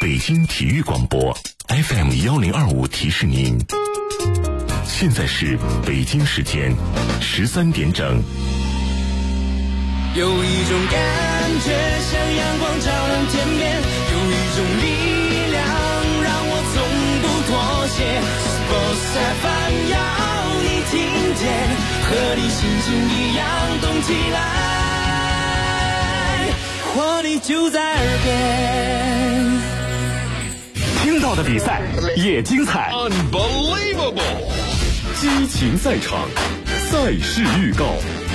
北京体育广播 FM1025提示您，现在是北京时间13点整。 有一种感觉像阳光照亮天边，有一种力量让我从不妥协。Sports FM 要你听见，和你心情一样动起来，活力就在耳边。 听到的比赛也精彩 Unbelievable 激情赛场，赛事预告。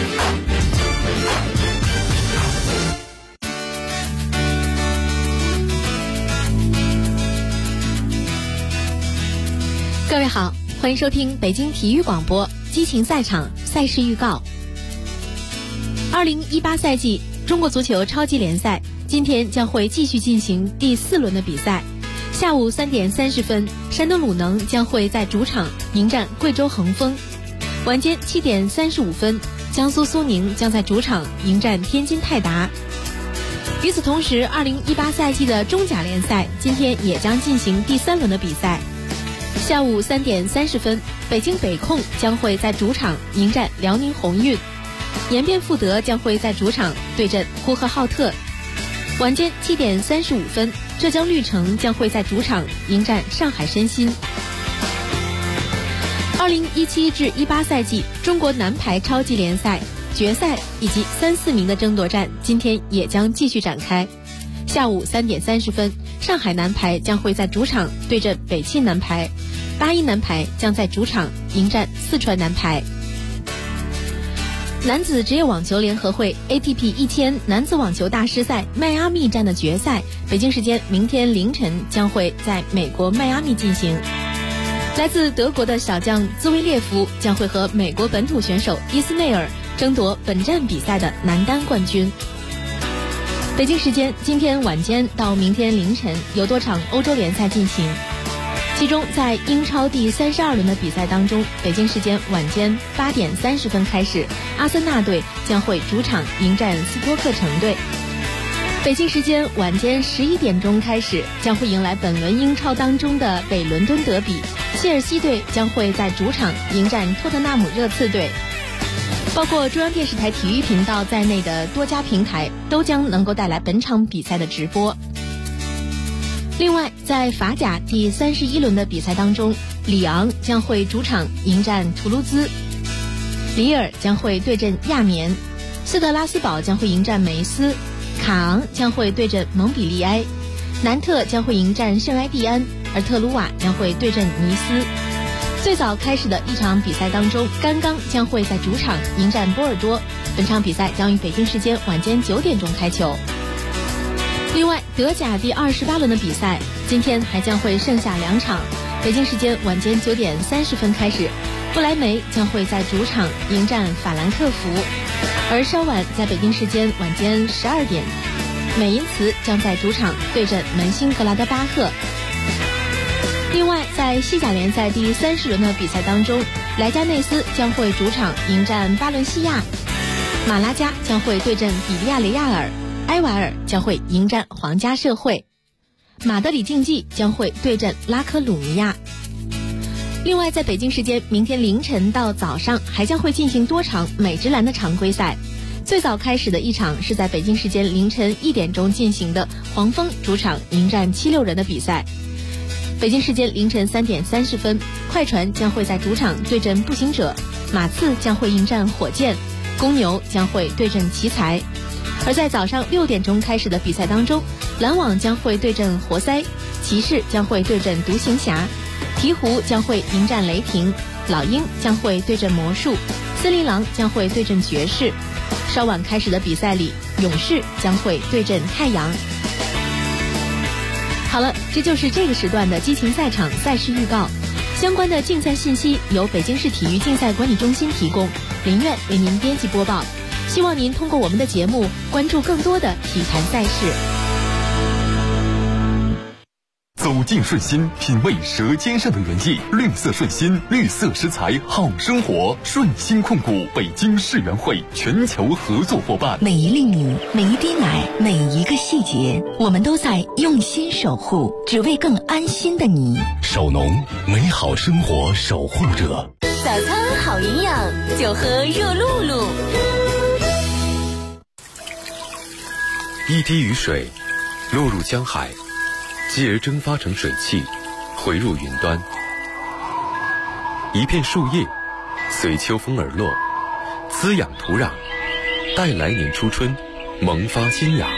各位好，欢迎收听北京体育广播激情赛场赛事预告。2018赛季中国足球超级联赛今天将会继续进行第4轮的比赛。下午3点30分，山东鲁能将会在主场迎战贵州恒丰。晚间7点35分，江苏苏宁将在主场迎战天津泰达。与此同时，2018赛季的中甲联赛今天也将进行第3轮的比赛。下午3点30分，北京北控将会在主场迎战辽宁宏运，延边富德将会在主场对阵呼和浩特。晚间7点35分，浙江绿城将会在主场迎战上海申鑫。2017至18赛季中国男排超级联赛决赛以及3、4名的争夺战今天也将继续展开。下午3点30分，上海男排将会在主场对阵北沁男排，81男排将在主场迎战四川男排。男子职业网球联合会 ATP 1000男子网球大师赛迈阿密站的决赛，北京时间明天凌晨将会在美国迈阿密进行。来自德国的小将兹维列夫将会和美国本土选手伊斯内尔争夺本站比赛的男单冠军。北京时间今天晚间到明天凌晨有多场欧洲联赛进行，其中在英超第32轮的比赛当中，北京时间晚间8点30分开始，阿森纳队将会主场迎战斯托克城队。北京时间晚间11点钟开始，将会迎来本轮英超当中的北伦敦德比，切尔西队将会在主场迎战托特纳姆热刺队。包括中央电视台体育频道在内的多家平台都将能够带来本场比赛的直播。另外，在法甲第31轮的比赛当中，里昂将会主场迎战图卢兹，里尔将会对阵亚眠，斯特拉斯堡将会迎战梅斯，卡昂将会对阵蒙彼利埃，南特将会迎战圣埃蒂安，而特鲁瓦将会对阵尼斯。最早开始的一场比赛当中，甘刚将会在主场迎战波尔多，本场比赛将于北京时间晚间9点钟开球。另外，德甲第28轮的比赛今天还将会剩下2场，北京时间晚间9点30分开始，不莱梅将会在主场迎战法兰克福，而稍晚在北京时间晚间12点，美因茨将在主场对阵门兴格拉德巴赫。另外，在西甲联赛第30轮的比赛当中，莱加内斯将会主场迎战巴伦西亚，马拉加将会对阵比利亚雷亚尔，埃瓦尔将会迎战皇家社会，马德里竞技将会对阵拉科鲁尼亚。另外，在北京时间明天凌晨到早上还将会进行多场美职篮的常规赛。最早开始的一场是在北京时间凌晨1点钟进行的黄蜂主场迎战76人的比赛。北京时间凌晨3点30分，快船将会在主场对阵步行者，马刺将会迎战火箭，公牛将会对阵奇才。而在早上6点钟开始的比赛当中，篮网将会对阵活塞，骑士将会对阵独行侠，鹈鹕将会迎战雷霆，老鹰将会对阵魔术，森林狼将会对阵爵士。稍晚开始的比赛里，勇士将会对阵太阳。好了，这就是这个时段的激情赛场赛事预告。相关的竞赛信息由北京市体育竞赛管理中心提供，林苑为您编辑播报。希望您通过我们的节目关注更多的体坛赛事。 走进顺心，品味舌尖上的原意。绿色顺心，绿色食材好生活。顺心控股北京世园会全球合作伙伴。 每一粒米，每一滴奶，每一个细节，我们都在用心守护，只为更安心的你。 首农，美好生活守护者。 早餐好营养，就喝热露露。 一滴雨水落入江海，继而蒸发成水汽，回入云端。一片树叶随秋风而落，滋养土壤，待来年初春萌发新芽。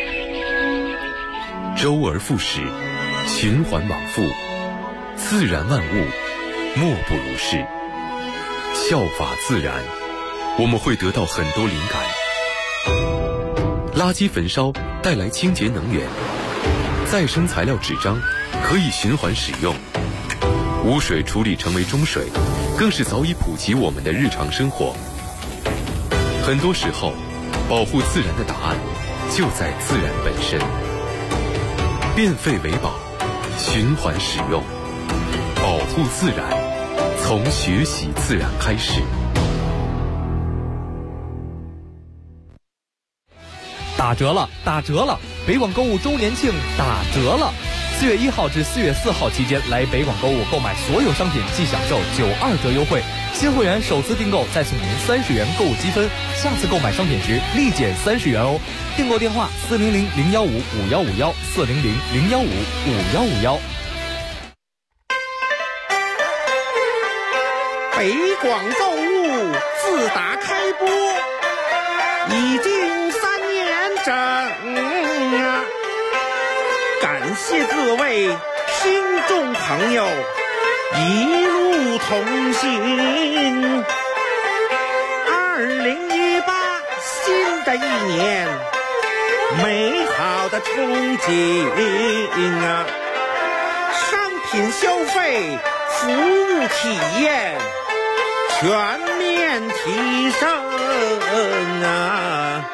周而复始，循环往复，自然万物莫不如是。效法自然，我们会得到很多灵感。垃圾焚烧带来清洁能源，再生材料纸张可以循环使用，污水处理成为中水，更是早已普及我们的日常生活。很多时候，保护自然的答案就在自然本身。变废为宝，循环使用，保护自然，从学习自然开始。 打折了，打折了！北广购物周年庆打折了！4月1号至4月4号期间，来北广购物购买所有商品即享受92折优惠。新会员首次订购再送您30元购物积分，下次购买商品时立减30元哦。订购电话400-015-5151，400-015-5151。 北广购物自打开播已经3年整啊！感谢各位听众朋友一路同行。2018新的一年，美好的憧憬啊！商品消费，服务体验全面提升啊！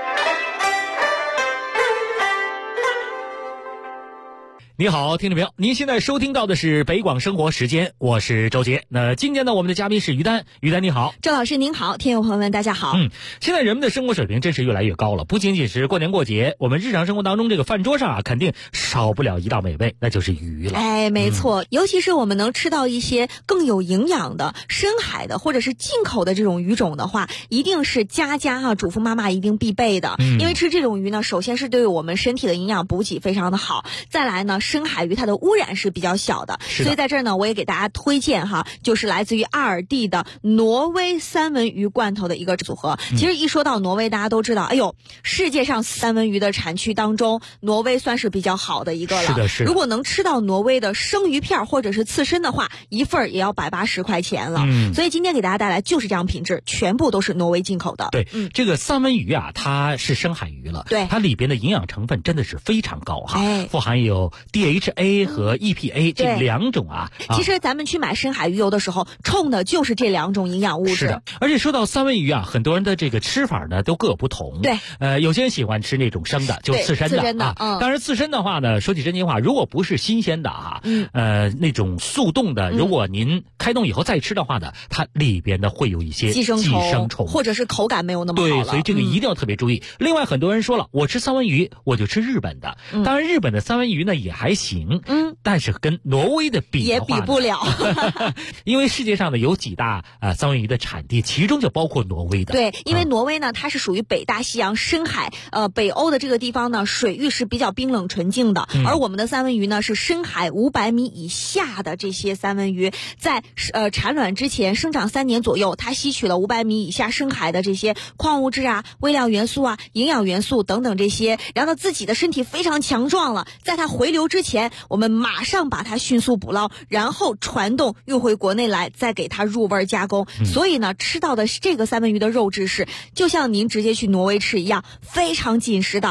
你好，听众朋友，您现在收听到的是北广生活时间，我是周杰。那今天呢，我们的嘉宾是于丹。于丹你好。 周老师您好，听友朋友们大家好。 现在人们的生活水平真是越来越高了，不仅仅是过年过节，我们日常生活当中这个饭桌上啊，肯定少不了一道美味，那就是鱼了。 哎，没错，尤其是我们能吃到一些更有营养的深海的或者是进口的这种鱼种的话，一定是家主妇妈妈一定必备的。因为吃这种鱼呢，首先是对我们身体的营养补给非常的好，再来呢，深海鱼它的污染是比较小的，所以在这儿呢，我也给大家推荐就是来自于阿尔蒂的挪威三文鱼罐头的一个组合。其实一说到挪威，大家都知道，哎呦，世界上三文鱼的产区当中，挪威算是比较好的一个了。 是的，是的。 如果能吃到挪威的生鱼片或者是刺身的话，一份也要180块钱了。所以今天给大家带来就是这样品质，全部都是挪威进口的。 对，这个三文鱼啊，它是深海鱼了， 对， 它里边的营养成分真的是非常高富含有 DHA 和 EPA 这两种啊。 其实咱们去买深海鱼油的时候，冲的就是这两种营养物质。 是的，而且说到三文鱼啊，很多人的这个吃法呢都各有不同。 对， 有些人喜欢吃那种生的，就刺身的当然刺身的话呢，说起真心话，如果不是新鲜的那种速冻的，如果您开冻以后再吃的话呢，它里边呢会有一些寄生虫， 或者是口感没有那么好了。 对，所以这个一定要特别注意。另外，很多人说了，我吃三文鱼我就吃日本的，当然日本的三文鱼呢也还行，但是跟挪威的比的话也比不了。 因为世界上呢有几大三文鱼的产地，其中就包括挪威的。 对，因为挪威呢它是属于北大西洋深海，北欧的这个地方呢水域是比较冰冷纯净的，而我们的三文鱼呢是深海500米以下的这些三文鱼，在产卵之前生长3年左右，它吸取了500米以下深海的这些矿物质啊、微量元素啊、营养元素等等这些，然后自己的身体非常强壮了，在它回流之前，我们马上把它迅速捕捞，然后传动运回国内来，再给它入味加工。所以呢，吃到的这个三文鱼的肉质是就像您直接去挪威吃一样，非常紧实的大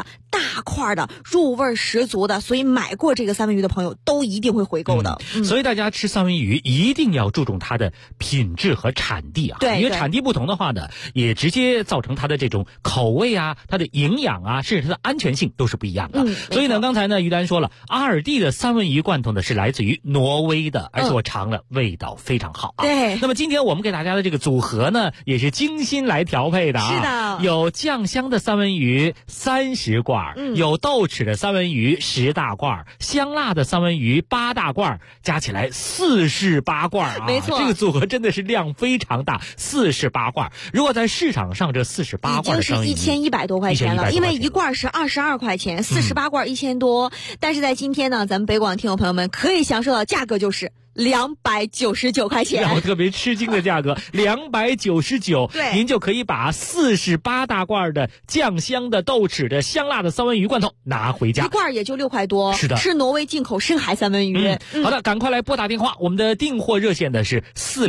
块的，入味十足的，所以买过这个三文鱼的朋友都一定会回购的。 所以大家吃三文鱼一定要注重它的品质和产地啊， 对， 因为产地不同的话呢，也直接造成它的这种口味啊、它的营养啊，甚至它的安全性都是不一样的。所以呢，刚才呢于丹说了，阿尔蒂的三文鱼罐头呢是来自于挪威的，而且我尝了，味道非常好啊。 对。 那么今天我们给大家的这个组合呢，也是精心来调配的啊。 是的。 有酱香的三文鱼30罐，有豆豉的三文鱼10大罐，香辣的三文鱼8大罐，加起来48罐啊。 没错， 这个组合真的是量非常大，48罐。如果在市场上这48罐的三文鱼已经是1100多块钱了，因为一罐是22块钱，48罐1000多。但是在今天呢，咱们北广听友朋友们可以享受到价格就是299块钱， 让我特别吃惊的价格，299， 对， 您就可以把48大罐的酱香的、豆豉的、香辣的三文鱼罐头拿回家， 一罐也就6块多， 是的， 是挪威进口深海三文鱼。 好的，赶快来拨打电话，我们的订货热线的是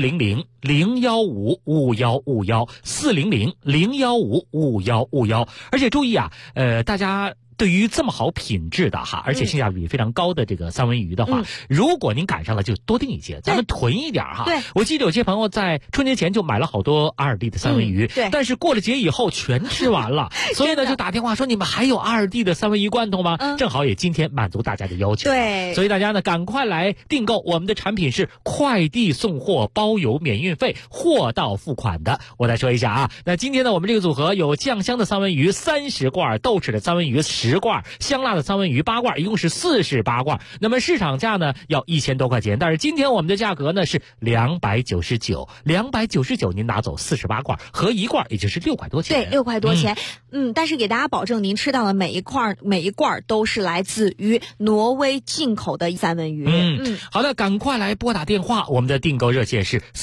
400-015-5151，400-015-5151，而且注意啊，大家。对于这么好品质的哈，而且性价比非常高的这个三文鱼的话，如果您赶上了就多订一些，咱们囤一点哈。 对， 我记得有些朋友在春节前就买了好多阿尔蒂的三文鱼， 对， 但是过了节以后全吃完了，所以呢就打电话说你们还有阿尔蒂的三文鱼罐头吗？正好也今天满足大家的要求。 对， 所以大家呢赶快来订购，我们的产品是快递送货包邮免运费，货到付款的。我再说一下啊，那今天呢我们这个组合有酱香的三文鱼30罐，豆豉的三文鱼10罐，香辣的三文鱼8罐，一共是48罐。那么市场价呢要1000多块钱，但是今天我们的价格呢是299，299您拿走48罐，合一罐也就是6块多钱。 对，6块多钱。但是给大家保证，您吃到的每一罐都是来自于挪威进口的三文鱼。 好的，赶快来拨打电话，我们的订购热线是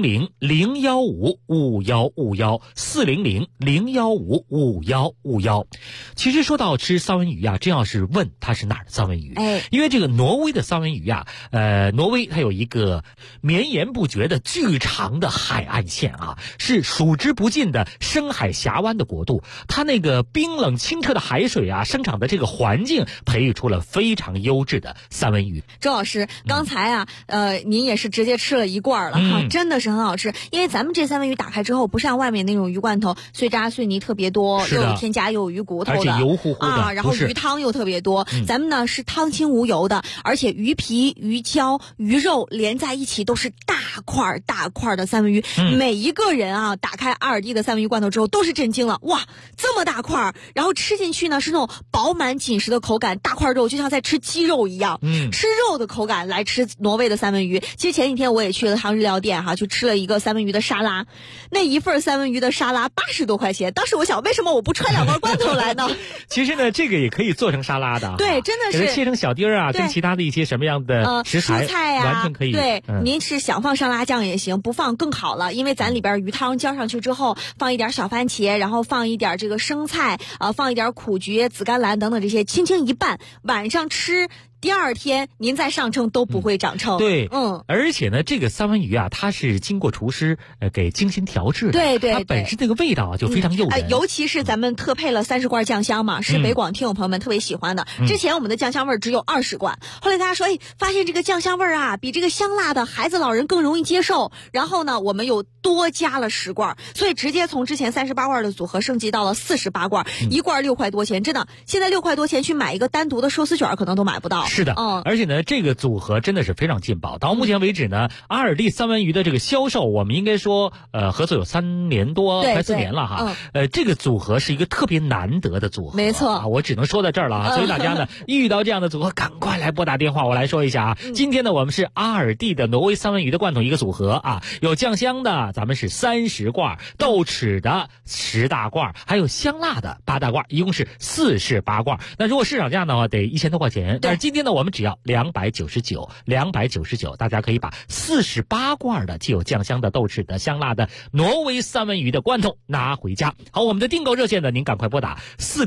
400-015-5151，400-015-5151。其实说到吃三文鱼啊，真要是问它是哪儿的三文鱼，因为这个挪威的三文鱼啊，挪威它有一个绵延不绝的巨长的海岸线啊，是数之不尽的深海峡湾的国度，它那个冰冷清澈的海水啊，生长的这个环境，培育出了非常优质的三文鱼。 周老师，刚才啊，您也是直接吃了一罐了哈，真的是很好吃。因为咱们这三文鱼打开之后，不像外面那种鱼罐头碎渣碎泥特别多，又有添加又有鱼骨头的， 而且油乎乎的啊，然后鱼汤又特别多。咱们呢是汤清无油的，而且鱼皮、鱼胶、鱼肉连在一起都是大块大块的三文鱼。每一个人啊，打开阿尔蒂的三文鱼罐头之后都是震惊了，哇，这么大块，然后吃进去呢是那种饱满紧实的口感，大块肉就像在吃鸡肉一样，吃肉的口感来吃挪威的三文鱼。其实前几天我也去了趟日料店哈，去吃了一个三文鱼的沙拉，那一份三文鱼的沙拉80多块钱。当时我想，为什么我不揣2罐罐头来呢？ 其实呢，这个也可以做成沙拉的， 对，真的是给它切成小丁啊，跟其他的一些什么样的食材， 蔬菜完全可以。 对，您是想放上辣酱也行，不放更好了，因为咱里边鱼汤浇上去之后，放一点小番茄，然后放一点这个生菜，放一点苦菊、紫甘蓝等等这些，轻轻一拌，晚上吃。第二天您再上称都不会长称。 对，而且呢，这个三文鱼啊，它是经过厨师给精心调制的， 对， 它本身这个味道啊就非常诱人。 尤其是咱们特配了30罐酱香嘛，是北广听友朋友们特别喜欢的。之前我们的酱香味只有20罐，后来大家说，发现这个酱香味啊，比这个香辣的孩子老人更容易接受。然后呢，我们又多加了10罐，所以直接从之前38罐的组合升级到了48罐，一罐6块多钱，真的，现在6块多钱去买一个单独的寿司卷可能都买不到。 是的，而且呢，这个组合真的是非常劲爆。到目前为止呢，阿尔蒂三文鱼的这个销售，我们应该说，合作有3年多，快4年了哈。这个组合是一个特别难得的组合， 没错， 我只能说到这儿了啊。所以大家呢，遇到这样的组合，赶快来拨打电话。我来说一下啊，今天呢，我们是阿尔蒂的挪威三文鱼的罐头一个组合啊，有酱香的，咱们是30罐，豆豉的10大罐，还有香辣的8大罐，一共是48罐。那如果市场价的话，得1000多块钱。但是今天天呢，我们只要299，大家可以把48罐的既有酱香的、豆豉的、香辣的挪威三文鱼的罐头拿回家。好，我们的订购热线呢，您赶快拨打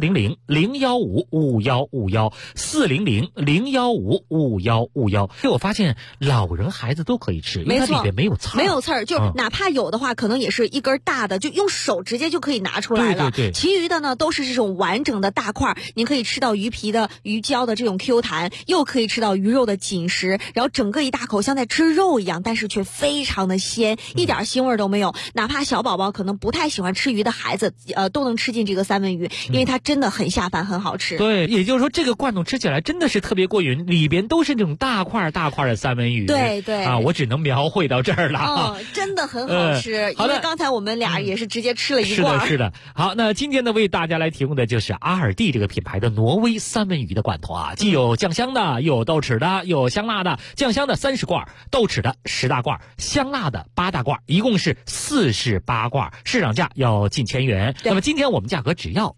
400-015-5151，400-015-5151。我发现老人孩子都可以吃，因为它里边没有刺儿， 没有刺儿，就哪怕有的话，可能也是一根大的，就用手直接就可以拿出来了。 对， 其余的呢都是这种完整的大块，您可以吃到鱼皮的、鱼胶的这种 Q 弹，又可以吃到鱼肉的紧实，然后整个一大口像在吃肉一样，但是却非常的鲜，一点腥味都没有。哪怕小宝宝可能不太喜欢吃鱼的孩子，都能吃进这个三文鱼，因为它真的很下饭，很好吃。 对，也就是说这个罐头吃起来真的是特别过瘾，里边都是那种大块的三文鱼。 对啊，我只能描绘到这儿了。 真的很好吃。因为刚才我们俩也是直接吃了一罐。 是的。好，那今天呢为大家来提供的就是阿尔蒂这个品牌的挪威三文鱼的罐头啊，既有酱香的，又有豆豉的，又有香辣的。酱香的30罐，豆豉的10大罐，香辣的8大罐，一共是48罐，市场价要近1000元。那么今天我们价格只要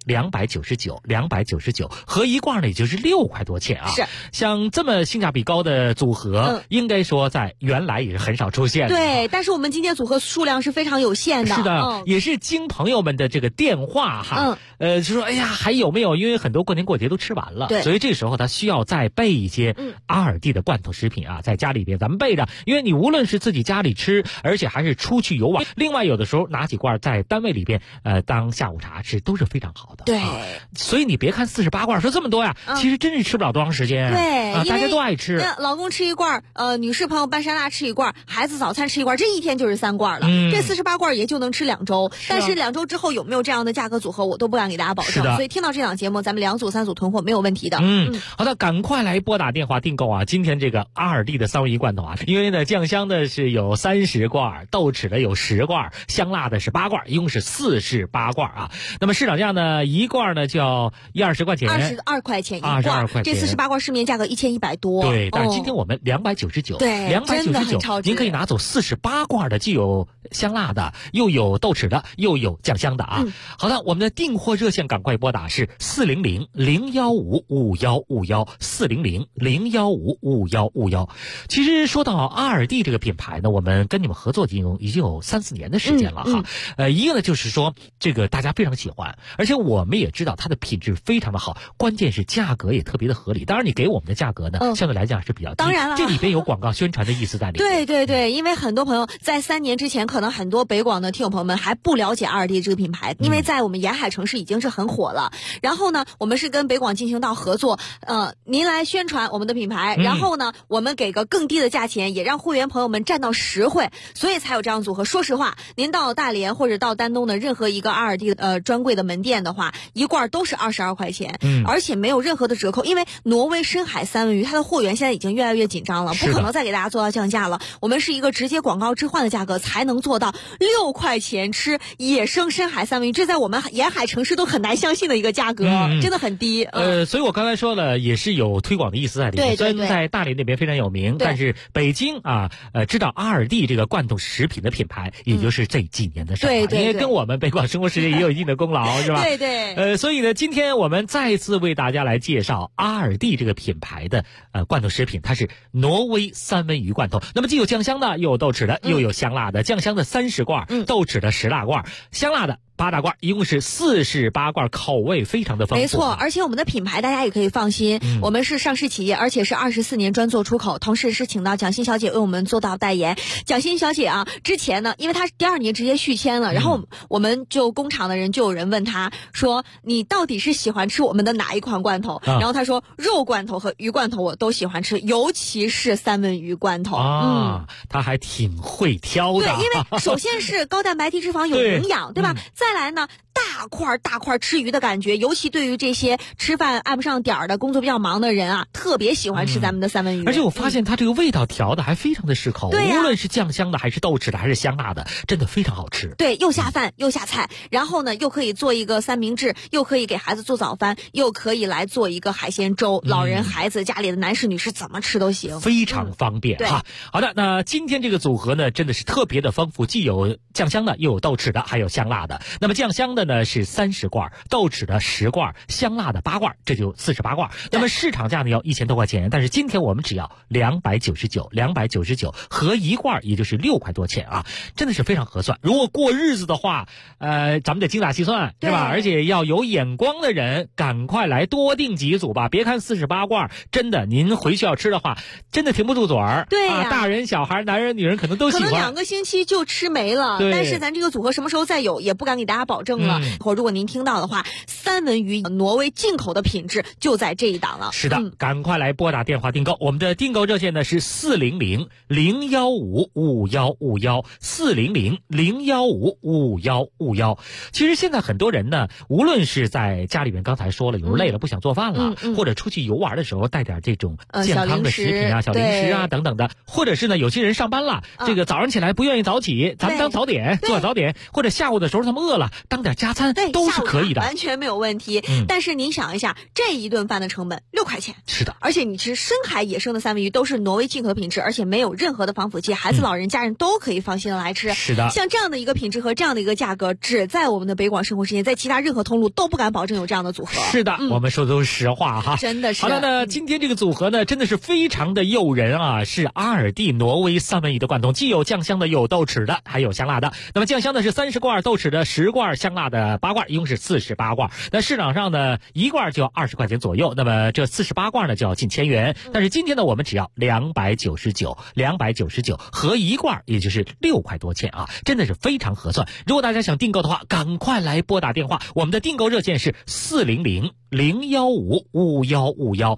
299，合一罐呢也就是6块多钱啊。 是， 像这么性价比高的组合，应该说在原来也是很少出现的。 对，但是我们今天组合数量是非常有限的。 是的，也是经朋友们的这个电话哈，就说哎呀还有没有？因为很多过年过节都吃完了，所以这时候他需要再备一些阿尔蒂的罐头食品啊，在家里边咱们备着，因为你无论是自己家里吃，而且还是出去游玩，另外有的时候拿几罐在单位里边当下午茶吃都是非常好的。 对， 所以你别看48罐说这么多呀，其实真是吃不了多长时间。 对， 大家都爱吃。 老公吃一罐，女士朋友拌沙拉吃一罐，孩子早餐吃一罐，这一天就是3罐了。这48罐也就能吃2周，但是2周之后有没有这样的价格组合，我都不敢给大家保证。所以听到这档节目，咱们2组3组囤货没有问题的。 好的，赶快来拨打电话订购啊！今天这个阿尔蒂的三文鱼罐头啊，因为呢酱香的是有30罐，豆豉的有10罐，香辣的是8罐，一共是48罐啊。那么市场价呢，一罐呢就要120块钱 ，22块钱一罐 ，22块钱。 这48罐市面价格1100多。 对，但是今天我们299， 对 299，您可以拿走48罐的，既有香辣的，又有豆豉的，又有酱香的啊。好的，我们的订货热线赶快拨打是400-015-5151，400-015-5151。其实说到阿尔蒂这个品牌呢，我们跟你们合作已经有3-4年的时间了哈。一个呢就是说这个大家非常喜欢，而且我们也知道它的品质非常的好，关键是价格也特别的合理。当然你给我们的价格呢，相对来讲是比较低， 当然了， 这里边有广告宣传的意思在里面。 对，因为很多朋友在3年之前，可能很多北广的听友朋友们还不了解阿尔蒂这个品牌，因为在我们沿海城市已经是很火了。然后呢，我们是跟北广进行到合作，您来宣传我们的品牌，然后呢，我们给个更低的价钱，也让会员朋友们占到实惠，所以才有这样组合。说实话，您到大连或者到丹东的任何一个阿尔蒂专柜的门店的话，一罐都是22块钱，而且没有任何的折扣，因为挪威深海三文鱼它的货源现在已经越来越紧张了，不可能再给大家做到降价了。我们是一个直接广告置换的价格才能做到6块钱吃野生深海三文鱼，这在我们沿海城市都很难相信的一个价格，真的很低。 所以我刚才说了，也是有推广的意思在里面。虽然在大连那边非常有名，但是北京啊，知道阿尔蒂这个罐头食品的品牌，也就是这几年的事儿，因为跟我们北广生活时间也有一定的功劳，是吧？ 对。 所以呢，今天我们再次为大家来介绍阿尔蒂这个品牌的罐头食品，它是挪威三文鱼罐头。那么既有酱香的，又有豆豉的，又有香辣的。酱香的30罐，豆豉的10大罐，香辣的8大罐，一共是48罐，口味非常的丰富。 没错，而且我们的品牌大家也可以放心，我们是上市企业，而且是24年专做出口，同时是请到蒋欣小姐为我们做到代言。蒋欣小姐啊，之前呢，因为她第2年直接续签了，然后我们就工厂的人就有人问她说，你到底是喜欢吃我们的哪一款罐头？然后她说肉罐头和鱼罐头我都喜欢吃，尤其是三文鱼罐头。 她还挺会挑的。 对，因为首先是高蛋白低脂肪有营养，对吧？再来呢，大块吃鱼的感觉，尤其对于这些吃饭按不上点儿的工作比较忙的人啊，特别喜欢吃咱们的三文鱼。 而且我发现它这个味道调的还非常的适口，无论是酱香的还是豆豉的还是香辣的，真的非常好吃。 对，又下饭又下菜，然后呢又可以做一个三明治，又可以给孩子做早饭，又可以来做一个海鲜粥，老人孩子家里的男士女士怎么吃都行， 非常方便哈。好的，那今天这个组合呢真的是特别的丰富，既有酱香的，又有豆豉的，还有香辣的。那么酱香的呢呢是30罐，豆豉的10罐，香辣的8罐，这就48罐。那么市场价呢要1000多块钱，但是今天我们只要299合1罐，也就是6块多钱啊，真的是非常合算。如果过日子的话，咱们得精打细算，是吧？而且要有眼光的人，赶快来多订几组吧。别看48罐，真的您回去要吃的话，真的停不住嘴儿。 对呀， 大人小孩、男人女人可能都喜欢。 可能2个星期就吃没了。但是咱这个组合什么时候再有，也不敢给大家保证了。或如果您听到的话，三文鱼挪威进口的品质就在这一档了。 是的，赶快来拨打电话订购。我们的订购热线呢是400-015-5151 400-015-5151。其实现在很多人呢，无论是在家里面，刚才说了，有时候累了不想做饭了，或者出去游玩的时候带点这种健康的食品啊、小零食啊等等的，或者是呢，有些人上班了，这个早上起来不愿意早起，咱们当早点，做早点，或者下午的时候他们饿了，当点加餐都是可以的， 完全没有问题。但是您想一下，这一顿饭的成本6块钱， 是的， 而且你吃深海野生的三文鱼都是挪威进口的品质，而且没有任何的防腐剂，孩子、老人、家人都可以放心的来吃。 是的， 像这样的一个品质和这样的一个价格，只在我们的北广生活时间，在其他任何通路都不敢保证有这样的组合。 是的，我们说的都是实话哈， 真的是。 好了呢，今天这个组合呢，真的是非常的诱人啊，是阿尔蒂挪威三文鱼的罐头，既有酱香的，有豆豉的，还有香辣的。那么酱香的是30罐，豆豉的10罐，香辣的8罐，一共是48罐。那市场上呢，1罐就要20块钱左右，那么这48罐呢就要近1000元。但是今天呢，我们只要299合1罐，也就是6块多钱啊，真的是非常合算。如果大家想订购的话，赶快来拨打电话，我们的订购热线是400-015-5151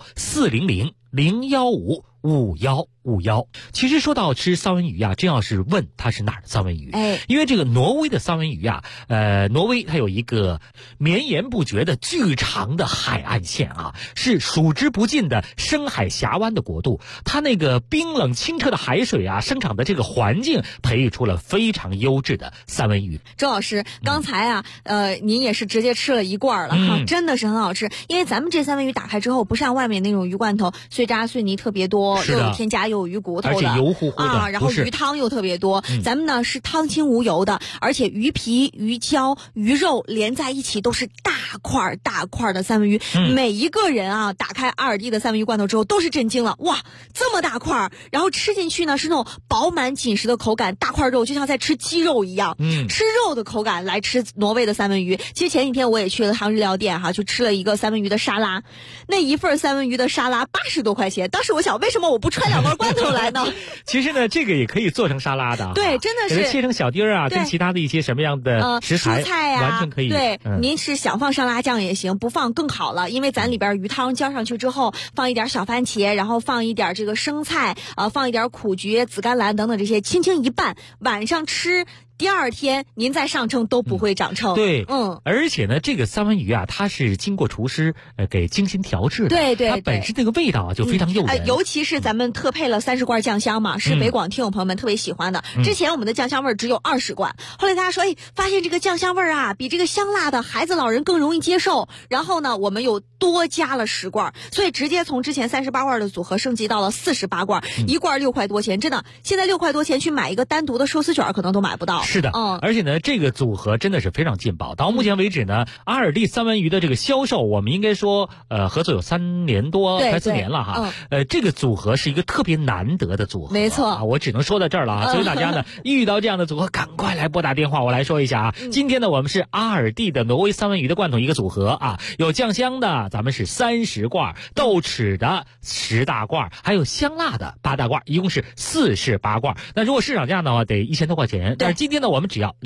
400-015-5151。其实说到吃三文鱼啊，真要是问它是哪儿的三文鱼，因为这个挪威的三文鱼啊，挪威它有一个绵延不绝的巨长的海岸线啊，是数之不尽的深海峡湾的国度。它那个冰冷清澈的海水啊，生长的这个环境，培育出了非常优质的三文鱼。 周老师，刚才啊，您也是直接吃了1罐了哈，真的是很好吃。因为咱们这三文鱼打开之后，不像外面那种鱼罐头碎渣碎泥特别多，又有添加又有鱼骨头的， 而且油乎乎的啊，然后鱼汤又特别多。咱们呢是汤清无油的，而且鱼皮、鱼胶、鱼肉连在一起都是大块大块的三文鱼。每一个人啊，打开阿尔蒂的三文鱼罐头之后都是震惊了，哇，这么大块，然后吃进去呢是那种饱满紧实的口感，大块肉就像在吃鸡肉一样，吃肉的口感来吃挪威的三文鱼。其实前几天我也去了趟日料店哈，就吃了一个三文鱼的沙拉，那一份三文鱼的沙拉80多块钱。当时我想，为什么我不揣2包罐头来呢？ 其实呢，这个也可以做成沙拉的， 对，真的是给它切成小丁啊，跟其他的一些什么样的食材， 蔬菜啊， 完全可以。 对，您是想放沙拉酱也行，不放更好了，因为咱里边鱼汤浇上去之后，放一点小番茄，然后放一点这个生菜，放一点苦菊、紫甘蓝等等这些，轻轻一拌，晚上吃。第二天您再上称都不会长称。 对，而且呢，这个三文鱼啊，它是经过厨师给精心调制的， 对， 它本身那个味道啊就非常诱人。 尤其是咱们特配了30罐酱香嘛，是北广听友朋友们特别喜欢的。之前我们的酱香味只有20罐，后来大家说，发现这个酱香味啊，比这个香辣的孩子老人更容易接受。然后呢，我们又多加了10罐，所以直接从之前38罐的组合升级到了48罐，1罐6块多钱，真的，现在6块多钱去买一个单独的寿司卷可能都买不到。 是的，而且呢，这个组合真的是非常劲爆。到目前为止呢，阿尔蒂三文鱼的这个销售，我们应该说，合作有3年多，快4年了哈。这个组合是一个特别难得的组合， 没错， 我只能说到这儿了啊。所以大家呢，遇到这样的组合，赶快来拨打电话。我来说一下啊，今天呢，我们是阿尔蒂的挪威三文鱼的罐头一个组合啊，有酱香的，咱们是30罐，豆豉的10大罐，还有香辣的8大罐，一共是48罐。那如果市场价的话，得1000多块钱。但是今天呢，我们只要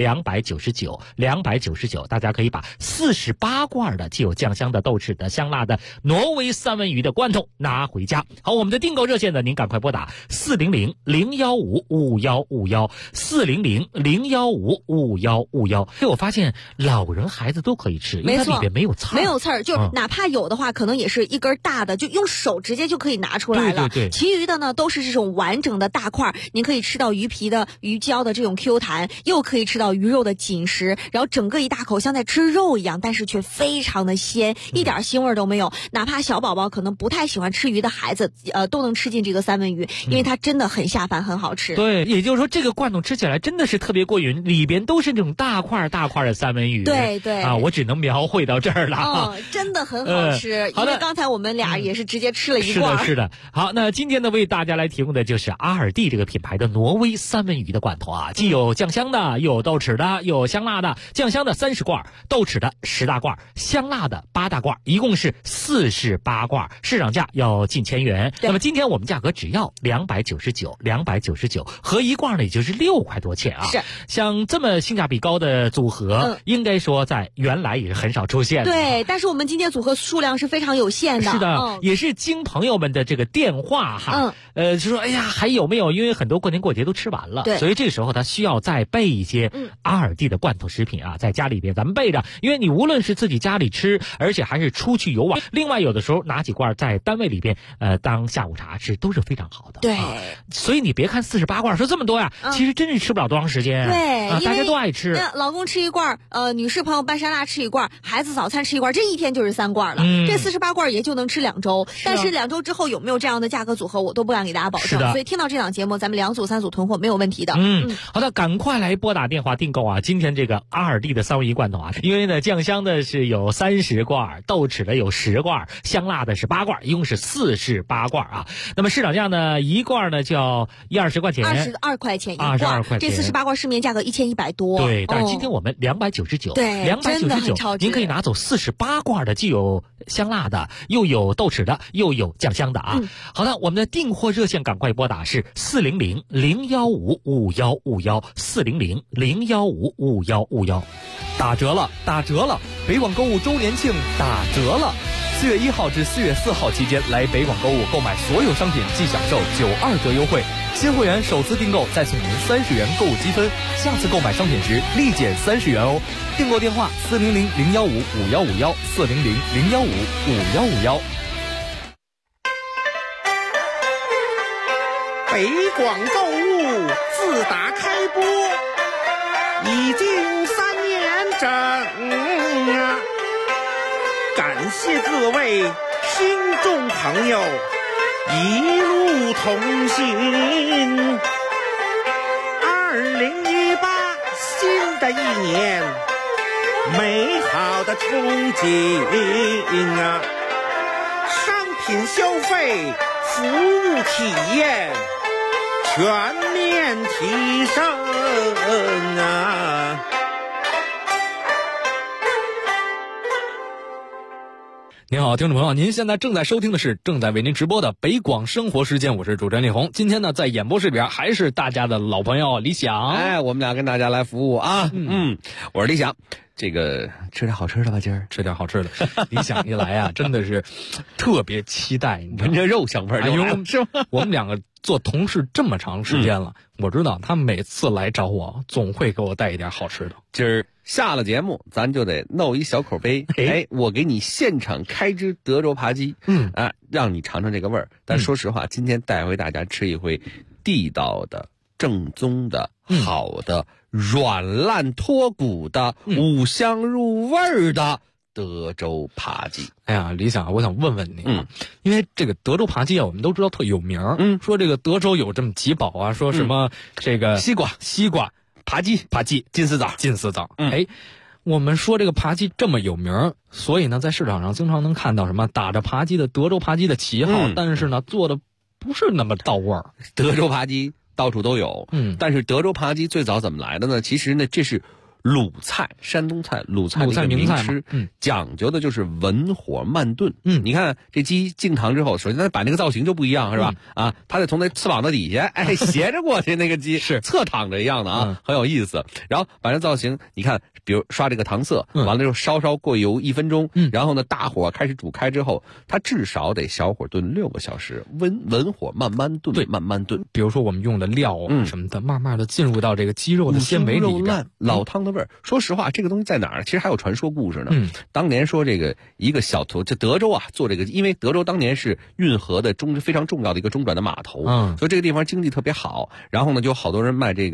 299，大家可以把48罐的既有酱香的、豆豉的、香辣的挪威三文鱼的罐头拿回家。好，我们的订购热线呢，您赶快拨打400-015-5151 400-015-5151。我发现老人孩子都可以吃，因为它里边没有刺儿， 没有刺儿，就哪怕有的话，可能也是一根大的，就用手直接就可以拿出来了。对，其余的呢都是这种完整的大块，您可以吃到鱼皮的、鱼胶的这种 Q 弹， 又可以吃到鱼肉的紧实，然后整个一大口像在吃肉一样，但是却非常的鲜，一点腥味都没有。哪怕小宝宝可能不太喜欢吃鱼的孩子，都能吃进这个三文鱼，因为它真的很下饭，很好吃。 对，也就是说这个罐头吃起来真的是特别过瘾，里边都是那种大块大块的三文鱼。 对对啊，我只能描绘到这儿了。 真的很好吃。 好的， 因为刚才我们俩也是直接吃了一罐。 是的。好，那今天呢为大家来提供的就是阿尔蒂这个品牌的挪威三文鱼的罐头啊，既有酱香的，又有豆豉的，又有香辣的。酱香的30罐，豆豉的10大罐，香辣的8大罐，一共是48罐，市场价要近1000元。那么今天我们价格只要299，合一罐呢也就是6块多钱啊。 是， 像这么性价比高的组合，应该说在原来也是很少出现的。 对，但是我们今天组合数量是非常有限的。 是的，也是经朋友们的这个电话哈，就说哎呀还有没有？因为很多过年过节都吃完了，所以这个时候他需要再备一些阿尔蒂的罐头食品啊，在家里边咱们备着，因为你无论是自己家里吃，而且还是出去游玩，另外有的时候拿几罐在单位里边当下午茶吃都是非常好的。 对， 所以你别看48罐说这么多呀，其实真是吃不了多长时间。 对， 大家都爱吃。 老公吃一罐，女士朋友拌沙拉吃一罐，孩子早餐吃一罐，这一天就是3罐了。这48罐也就能吃2周，但是2周之后有没有这样的价格组合，我都不敢给大家保证。所以听到这档节目，咱们2组3组囤货没有问题的。 好的，赶快来拨打电话订购啊！今天这个阿尔蒂的三文鱼罐头啊，因为呢酱香的是有30罐，豆豉的有10罐，香辣的是8罐，一共是48罐啊。那么市场价呢，一罐呢就要120块钱 ，22块钱一罐 ，22块钱。 这48罐市面价格1100多。 对，但是今天我们299， 对 299，您可以拿走48罐的，既有香辣的，又有豆豉的，又有酱香的啊。好的，我们的订货热线赶快拨打是400-015-5151，400-015-5151， 打折了，打折了！北广购物周年庆打折了！4月1号至4月4号期间来北广购物购买所有商品即享受92折优惠，新会员首次订购再送您30元购物积分，下次购买商品时立减30元哦。订购电话400-015-5151，400-015-5151。 北广购物自打开播已经3年整啊！感谢各位听众朋友一路同行。2018新的一年，美好的憧憬啊！商品消费，服务体验全面提升啊！ 您好，听众朋友，您现在正在收听的是正在为您直播的北广生活时间，我是主持人李红。今天呢，在演播室里边还是大家的老朋友李想。 哎，我们俩跟大家来服务啊。我是李想。这个吃点好吃的吧，今儿吃点好吃的。李想一来啊，真的是特别期待， 闻着肉香味儿， 是吗？我们两个做同事这么长时间了，我知道他每次来找我，总会给我带一点好吃的。 今儿下了节目，咱就得弄一小口杯，我给你现场开只德州扒鸡，让你尝尝这个味儿。但说实话，今天带回大家吃一回地道的、正宗的、好的、软烂脱骨的、五香入味儿的德州扒鸡。 哎呀，李想，我想问问你，因为这个德州扒鸡啊，我们都知道特有名，说这个德州有这么几宝啊，说什么这个西瓜、扒鸡、金丝枣。 我们说这个扒鸡这么有名，所以呢，在市场上经常能看到什么打着扒鸡的德州扒鸡的旗号，但是呢，做的不是那么到味儿。 德州扒鸡到处都有，但是德州扒鸡最早怎么来的呢？其实呢，这是鲁菜，山东菜，鲁菜的一个名吃，讲究的就是文火慢炖。你看这鸡进膛之后，首先它摆那个造型就不一样，是吧？它得从那翅膀的底下，斜着过去，那个鸡是侧躺着一样的啊，很有意思。然后把这造型，你看，比如刷这个糖色，完了之后稍过油1分钟，然后呢大火开始煮开之后，它至少得小火炖6个小时，文火慢慢炖，慢慢炖。 比如说我们用的料什么的，慢慢的进入到这个鸡肉的纤维里边， 老汤的味儿。说实话，这个东西在哪儿？其实还有传说故事呢。当年说这个一个小头，就德州啊，做这个，因为德州当年是运河的非常重要的一个中转的码头，所以这个地方经济特别好。然后呢，就好多人卖这个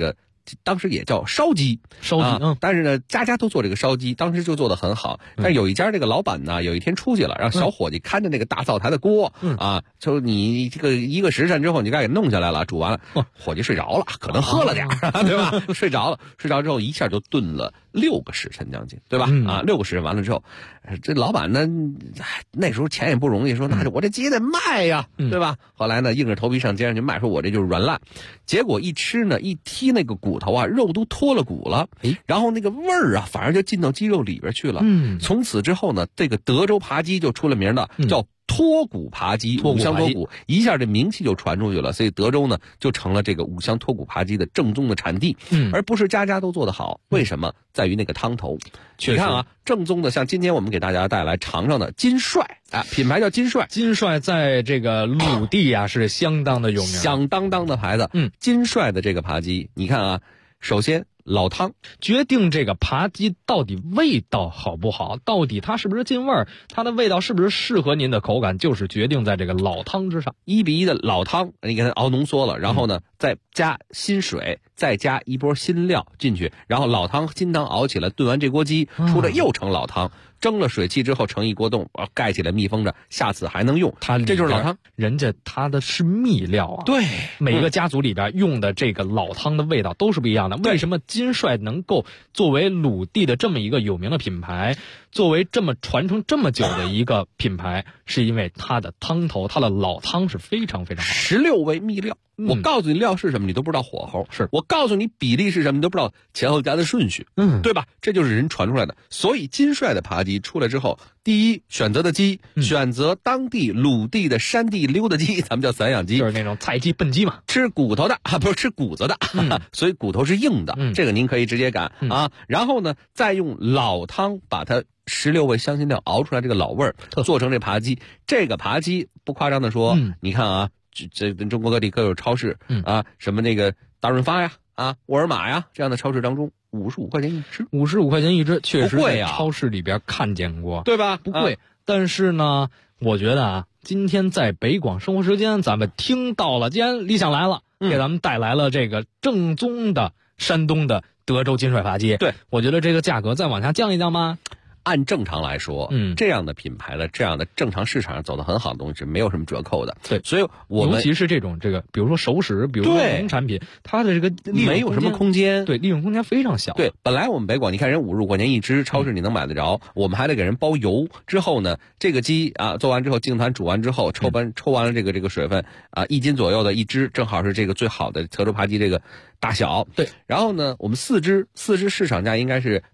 当时也叫烧鸡，但是呢，家家都做这个烧鸡，当时就做得很好。但是有一家这个老板呢，有一天出去了，让小伙计看着那个大灶台的锅，就你这个1个时辰之后，你该给弄下来了，煮完了，伙计睡着了，可能喝了点，对吧？睡着了，睡着之后一下就炖了6个时辰将近，对吧？6个时辰完了之后，这老板呢，那时候钱也不容易，说那我这鸡得卖呀，对吧？后来呢，硬着头皮上街上去卖，说我这就是软烂。结果一吃呢，一剔那个骨头啊，肉都脱了骨了，然后那个味儿啊，反而就进到鸡肉里边去了。从此之后呢，这个德州扒鸡就出了名的，叫脱骨扒鸡，五香脱骨，一下这名气就传出去了。所以德州呢，就成了这个五香脱骨扒鸡的正宗的产地，而不是家家都做得好。为什么？在于那个汤头。你看啊，正宗的，像今天我们给大家带来尝尝的金帅啊，品牌叫金帅。 金帅在这个鲁地啊是相当的有名， 响当当的牌子。金帅的这个扒鸡，你看啊，首先老汤决定这个扒鸡到底味道好不好，到底它是不是进味儿，它的味道是不是适合您的口感，就是决定在这个老汤之上。 1比1的老汤，你给它熬浓缩了，然后呢，再加新水，再加一波新料进去，然后老汤金汤熬起来，炖完这锅鸡出来又成老汤。蒸了水汽之后盛一锅冻，盖起来密封着，下次还能用。这就是老汤， 人家它的是秘料啊。 对， 每个家族里边用的这个老汤的味道都是不一样的。为什么金帅能够作为鲁地的这么一个有名的品牌，作为这么传承这么久的一个品牌，是因为它的汤头，它的老汤是非常非常好。 16味秘料。我告诉你料是什么，你都不知道火候； 是我告诉你比例是什么，你都不知道前后加的顺序，对吧？这就是人传出来的。所以金帅的扒鸡出来之后，第一选择的鸡，选择当地鲁地的山地溜达鸡，咱们叫散养鸡， 就是那种菜鸡笨鸡嘛， 吃骨头的不是吃骨子的，所以骨头是硬的，这个您可以直接擀啊。然后呢，再用老汤把它16味香辛料熬出来这个老味儿，做成这扒鸡。这个扒鸡不夸张的说，你看啊。这中国各地各有超市什么那个大润发呀沃尔玛呀这样的超市当中，55块钱一只 ，55块钱一只，确实在超市里边看见过， 对吧？ 不贵，但是呢，我觉得今天在北广生活时间，咱们听到了，既然理想来了，给咱们带来了这个正宗的山东的德州金帅扒鸡， 对， 我觉得这个价格再往下降一降吧。 按正常来说，这样的品牌的这样的正常市场上走得很好的东西是没有什么折扣的。 对， 所以我们尤其是这种比如说熟食，比如说农产品，它的这个利润没有什么空间， 对，利润空间非常小。 对，本来我们北广，你看人55块钱一只，超市你能买得着，我们还得给人包邮。之后呢，这个鸡做完之后，净坛煮完之后，抽完了这个水分1斤左右的一只，正好是这个最好的德州扒鸡这个大小。 对， 然后呢，我们4只市场价应该是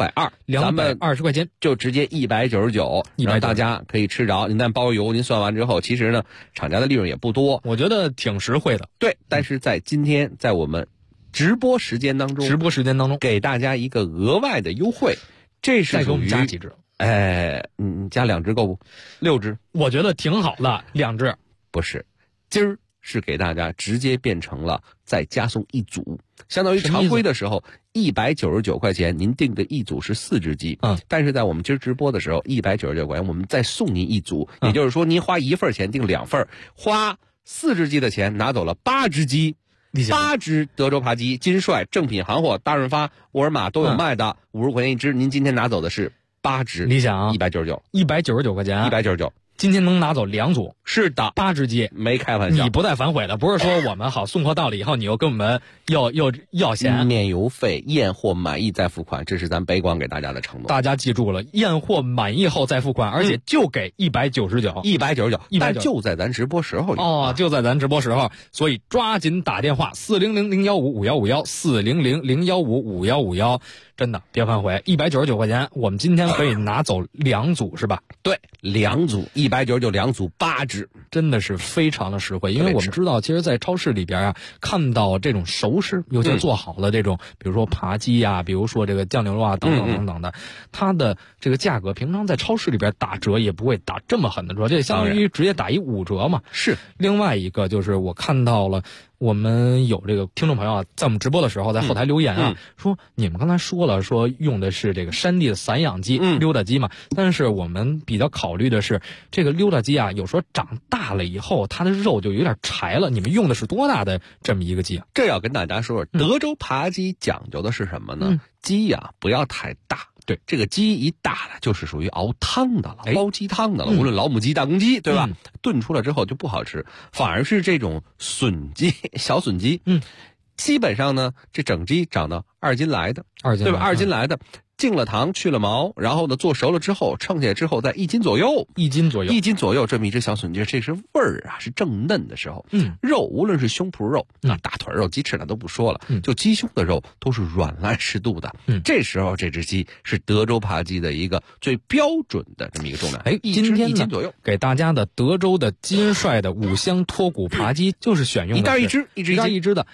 220块钱， 就直接199，让大家可以吃着。您再包邮，您算完之后，其实呢，厂家的利润也不多， 我觉得挺实惠的。 对，但是在今天，在我们直播时间当中，给大家一个额外的优惠，这是再给我们加几只？ 加2只够不？6只， 我觉得挺好的，2只不是，今儿是给大家直接变成了再加送1组，相当于常规的时候199块钱，您订的1组是4只鸡，但是在我们今儿直播的时候199块钱，我们再送您1组，也就是说您花1份钱订2份，花4只鸡的钱拿走了8只鸡。8只德州扒鸡，金帅正品行货，大润发、沃尔玛都有卖的，50块钱一只。您今天拿走的是8只， 理想 199 块钱 ，199。 今天能拿走2组， 是的 ，8只鸡， 没开玩笑， 你不带反悔的，不是说我们好送货到了以后，你又跟我们要钱， 免邮费，验货满意再付款，这是咱北广给大家的承诺。 大家记住了，验货满意后再付款，而且就给 199，但就在咱直播时候就在咱直播时候，所以抓紧打电话400-015-5151，400-015-5151，真的别反悔，199块钱，我们今天可以拿走2组是吧？ 对，2组199，2组8只， 真的是非常的实惠。因为我们知道，其实，在超市里边看到这种熟食，尤其做好的这种，比如说扒鸡比如说这个酱牛肉等等等等的，它的这个价格，平常在超市里边打折也不会打这么狠的折，这相当于直接打一5折嘛。 是。 另外一个就是我看到了。我们有这个听众朋友在我们直播的时候在后台留言说你们刚才说了说用的是这个山地的散养鸡溜达鸡嘛，但是我们比较考虑的是这个溜达鸡有时候长大大了以后，它的肉就有点柴了。你们用的是多大的这么一个鸡啊？ 这要跟大家说，德州扒鸡讲究的是什么呢？鸡呀不要太大。 对， 这个鸡一大了，就是属于熬汤的了，煲鸡汤的了。无论老母鸡、大公鸡，对吧？炖出来之后就不好吃，反而是这种笋鸡、小笋鸡，基本上呢，这整鸡长到2斤来的，对吧？2斤来的。进了糖，去了毛，然后呢做熟了之后，称下来之后在1斤左右，1斤左右这么一只小笋鸡，这是味儿啊，是正嫩的时候。肉无论是胸脯肉、大腿肉、鸡翅那都不说了，就鸡胸的肉都是软烂适度的。这时候这只鸡是德州扒鸡的一个最标准的这么一个重量。 今天 1斤左右给大家的德州的金帅的5香脱骨扒鸡，就是选用的一只一只的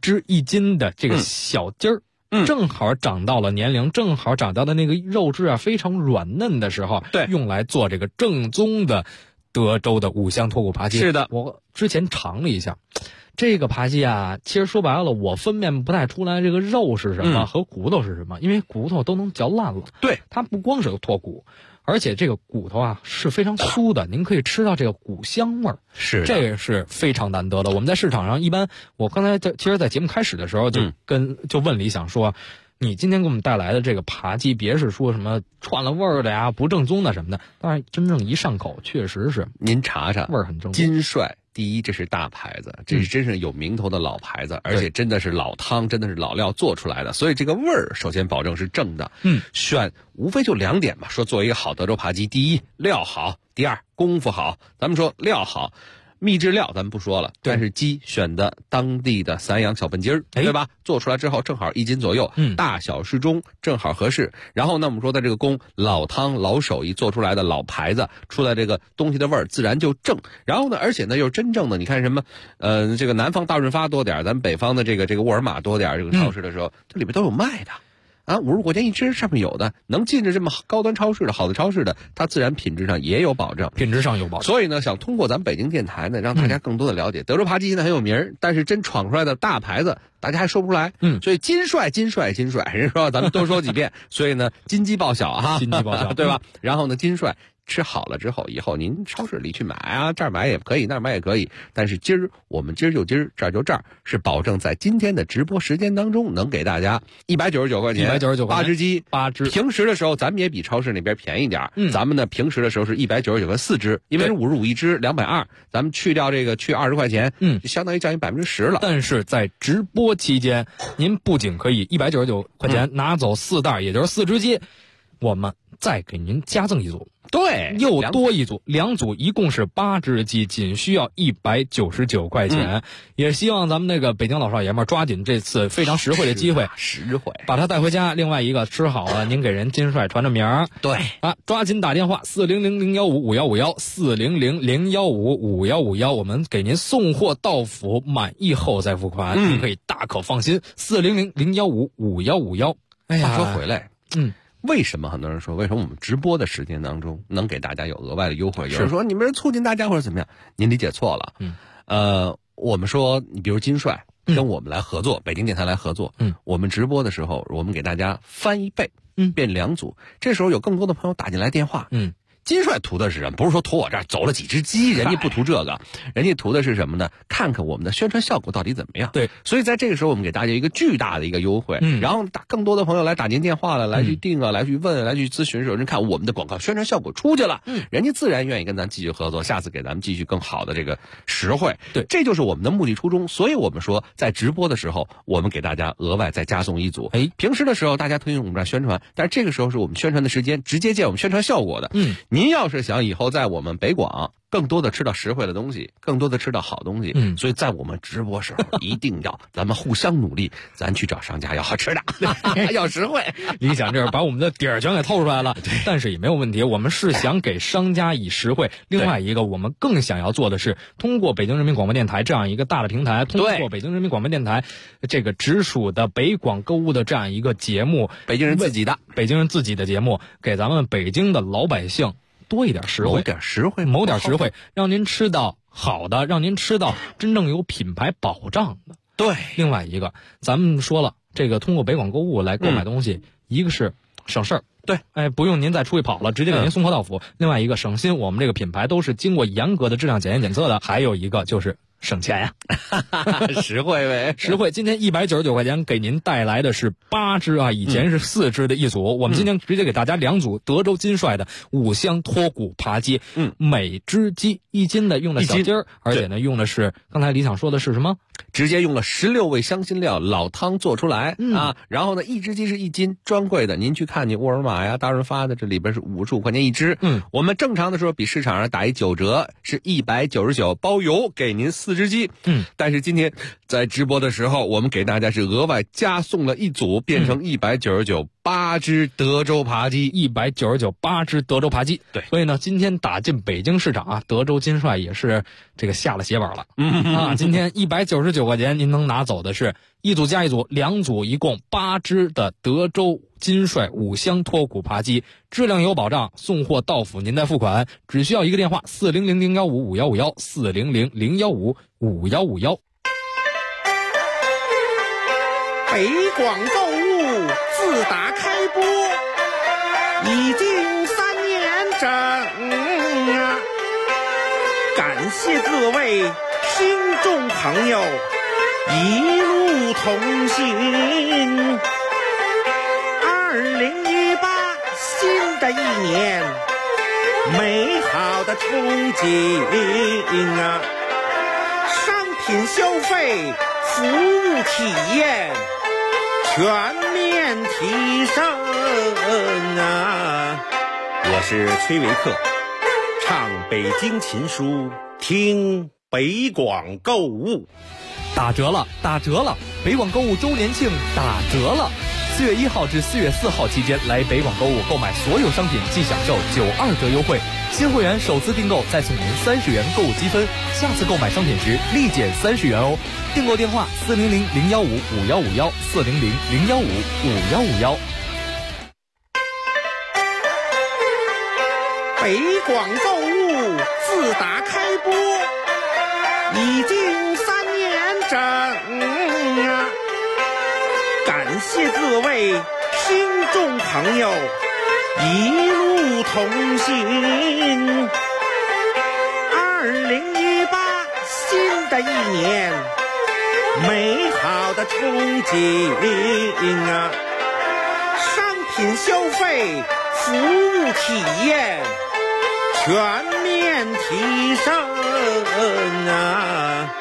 1斤的这个小鸡儿。正好长到了年龄，正好长到的那个肉质啊非常软嫩的时候， 对， 用来做这个正宗的德州的5香脱骨扒鸡。 是的， 我之前尝了一下，这个扒鸡啊，其实说白了，我分辨不太出来这个肉是什么和骨头是什么，因为骨头都能嚼烂了。 对， 它不光是脱骨，而且这个骨头啊是非常酥的，您可以吃到这个骨香味儿， 是这个是非常难得的。我们在市场上一般，我刚才其实在节目开始的时候就问李想说，你今天给我们带来的这个扒鸡，别是说什么串了味儿的呀、不正宗的什么的，但是真正一上口，确实是您查查， 味儿很正宗。 金帅第一，这是大牌子，这是真是有名头的老牌子，而且真的是老汤，真的是老料做出来的，所以这个味儿首先保证是正的。选无非就2点嘛，说做一个好德州扒鸡，第一料好，第二功夫好。咱们说料好，秘制料咱们不说了，但是鸡选的当地的散养小笨鸡儿，对吧？做出来之后正好1斤左右，大小适中，正好合适。然后呢，我们说的这个工老汤老手艺做出来的老牌子，出来这个东西的味儿自然就正。然后呢，而且呢又是真正的，你看什么，这个南方大润发多点，咱们北方的这个沃尔玛多点，这个超市的时候，这里边都有卖的。50块钱一只，上面有的能进着这么高端超市的好的超市的，它自然品质上也有保证，所以呢，想通过咱们北京电台呢，让大家更多的了解德州扒鸡现在很有名，但是真闯出来的大牌子，大家还说不出来。所以金帅，人说咱们多说几遍，所以呢，金鸡报晓啊， 金鸡报晓， 对吧？然后呢，金帅吃好了之后，以后您超市里去买啊，这儿买也可以，那儿买也可以。但是我们今儿就这儿，是保证在今天的直播时间当中，能给大家199块钱，8只鸡，8只。平时的时候，咱们也比超市那边便宜点。咱们呢，平时的时候是199块4只，因为是55一只，220，咱们去掉这个去20块钱，就相当于降低10%了。 但是在直播期间，您不仅可以199块钱拿走4袋，也就是4只鸡，我们再给您加赠一组。 对， 又多一组，2组一共是8只鸡，仅需要199块钱。也希望咱们那个北京老少爷们抓紧这次非常实惠的机会，把它带回家。另外一个吃好了，您给人金帅传着名儿。 对啊，抓紧打电话400-015-5151，400-015-5151，我们给您送货到府，满意后再付款，您可以大可放心。400-015-5151。 哎呀，话说回来，为什么很多人说，为什么我们直播的时间当中能给大家有额外的优惠？有人说你们是促进大家或者怎么样？您理解错了。我们说，你比如金帅跟我们来合作，北京电台来合作，我们直播的时候，我们给大家翻1倍，变2组。这时候有更多的朋友打进来电话，金帅图的是什么？不是说图我这儿走了几只鸡，人家不图这个，人家图的是什么呢？看看我们的宣传效果到底怎么样。 对， 所以在这个时候，我们给大家一个巨大的一个优惠，然后更多的朋友来打进电话了，来去订啊，来去问，来去咨询的时候，人看我们的广告宣传效果出去了，人家自然愿意跟咱继续合作，下次给咱们继续更好的这个实惠。 对， 这就是我们的目的初衷。所以我们说，在直播的时候，我们给大家额外再加送1组。平时的时候大家推荐我们这儿宣传，但是这个时候是我们宣传的时间，直接见我们宣传效果的。您要是想以后在我们北广更多的吃到实惠的东西，更多的吃到好东西，所以在我们直播时候一定要咱们互相努力，咱去找商家要好吃的，要实惠。 理想这是把我们的底儿全给透出来了，但是也没有问题，我们是想给商家以实惠。另外一个，我们更想要做的是通过北京人民广播电台这样一个大的平台，通过北京人民广播电台这个直属的北广购物的这样一个节目， 北京人自己的节目，给咱们北京的老百姓多一点实惠，谋点实惠，让您吃到好的，让您吃到真正有品牌保障的。 对， 另外一个，咱们说了，这个通过北广购物来购买东西，一个是省事儿， 对， 不用您再出去跑了，直接给您送货到府。另外一个省心，我们这个品牌都是经过严格的质量检验检测的。还有一个就是省钱呀， 实惠呗， 实惠。今天199块钱给您带来的是8只啊，以前是4只的一组，我们今天直接给大家2组德州金帅的5香脱骨扒鸡，每只鸡1斤的用的小鸡儿，而且呢用的是刚才李想说的是什么？ 直接用了16味香辛料老汤做出来啊，然后呢一只鸡是1斤，专柜的您去看你沃尔玛呀、大润发的，这里边是55块钱一只。我们正常的时候比市场上打一9折，是199包邮，给您4只鸡。但是今天在直播的时候，我们给大家是额外加送了一组，变成199 8只德州扒鸡，199 8只德州扒鸡。 对，所以呢，今天打进北京市场啊，德州金帅也是这个下了血本了啊。今天199块钱，您能拿走的是一组加一组，2组一共8只的德州金帅5香脱骨扒鸡，质量有保障，送货到府您再付款，只需要一个电话400-015-5151 400-015-5151。 北广购物自打开播已经3年整啊，感谢各位听众朋友一路同行。2018新的一年，美好的憧憬啊，商品消费，服务体验全面提升啊！我是崔维克，唱北京琴书，听北广购物。 打折了，打折了！北广购物周年庆打折了！4月1号至4月4号期间来北广购物购买所有商品即享受92折优惠，新会员首次订购再送您30元购物积分，下次购买商品时立减30元哦。订购电话400-015-5151 400-015-5151。 北广购物自打开播已经3年整啊，感谢各位听众朋友一路同行。2018新的一年，美好的憧憬啊，商品消费，服务体验全面提升啊！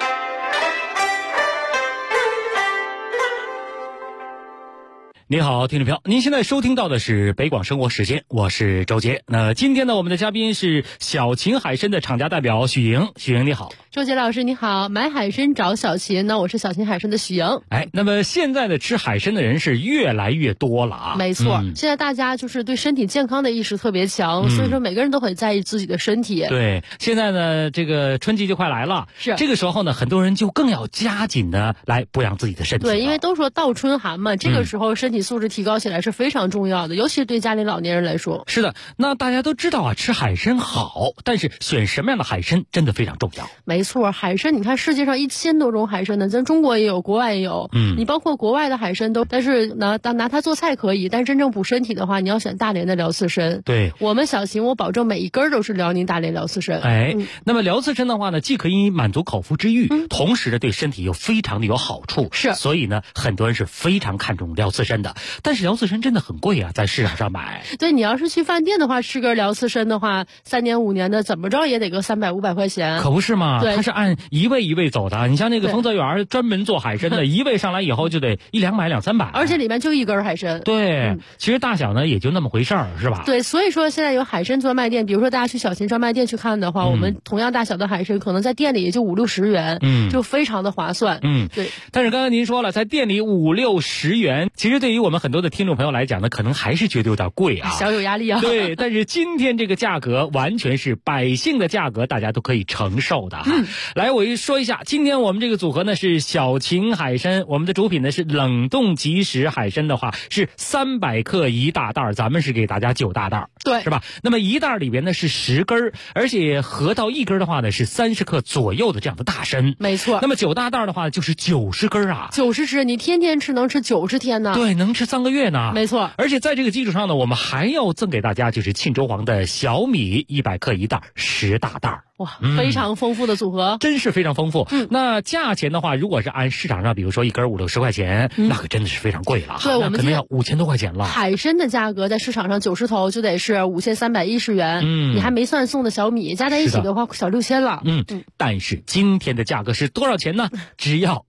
你好，听众朋友，您现在收听到的是北广生活时间，我是周杰。那今天呢，我们的嘉宾是小秦海参的厂家代表许莹。许莹你好。 周杰老师你好，买海参找小秦，那我是小秦海参的许莹。 那么现在的吃海参的人是越来越多了啊。 没错，现在大家就是对身体健康的意识特别强，所以说每个人都很在意自己的身体。 对，现在呢，这个春季就快来了， 是这个时候呢，很多人就更要加紧的来补养自己的身体。 对，因为都说倒春寒嘛，这个时候身体素质提高起来是非常重要的，尤其是对家里老年人来说。 是的，那大家都知道啊，吃海参好，但是选什么样的海参真的非常重要。 没错，海参你看世界上1000多种海参呢，咱中国也有，国外也有。你包括国外的海参都，但是拿它做菜可以，但真正补身体的话，你要选大连的辽刺参。 对， 我们小秦我保证每一根都是辽宁大连辽刺参。 那么辽刺参的话呢，既可以满足口腹之欲，同时呢对身体又非常的有好处。 是， 所以呢很多人是非常看重辽刺参的。但是辽刺参真的很贵啊，在市场上买。 对，你要是去饭店的话，吃根辽刺参的话，3年5年的怎么着也得个300、500块钱。 可不是嘛？ 对， 它是按一位一位走的。你像那个丰泽园专门做海参的，一位上来以后就得100-200、300， 而且里面就一根海参。 对，其实大小呢也就那么回事儿，是吧？ 对，所以说现在有海参专卖店，比如说大家去小秦专卖店去看的话，我们同样大小的海参可能在店里也就50-60元，就非常的划算。对。 但是刚刚您说了，在店里50-60元，其实对于我们很多的听众朋友来讲呢，可能还是觉得有点贵啊， 小有压力啊。 对，但是今天这个价格完全是百姓的价格，大家都可以承受的哈。来，我说一下，今天我们这个组合呢是小秦海参，我们的主品呢是冷冻即食海参的话是300克1大袋，咱们是给大家9大袋， 对， 是吧？那么1袋里边呢是10根，而且合到1根的话呢是30克左右的这样的大参， 没错。 那么9大袋的话就是90根啊， 90只，你天天吃能吃90天呢。 对，能吃3个月呢。 没错。 而且在这个基础上呢，我们还要赠给大家就是沁州黄的小米100克1袋，10大袋。 哇，非常丰富的组合， 真是非常丰富。那价钱的话，如果是按市场上，比如说一根50-60块钱，那可真的是非常贵了。 对，我们可能要5000多块钱了。 海参的价格在市场上90头就得是5310元，你还没算送的小米，加在一起的话小6000了。 但是今天的价格是多少钱呢？只要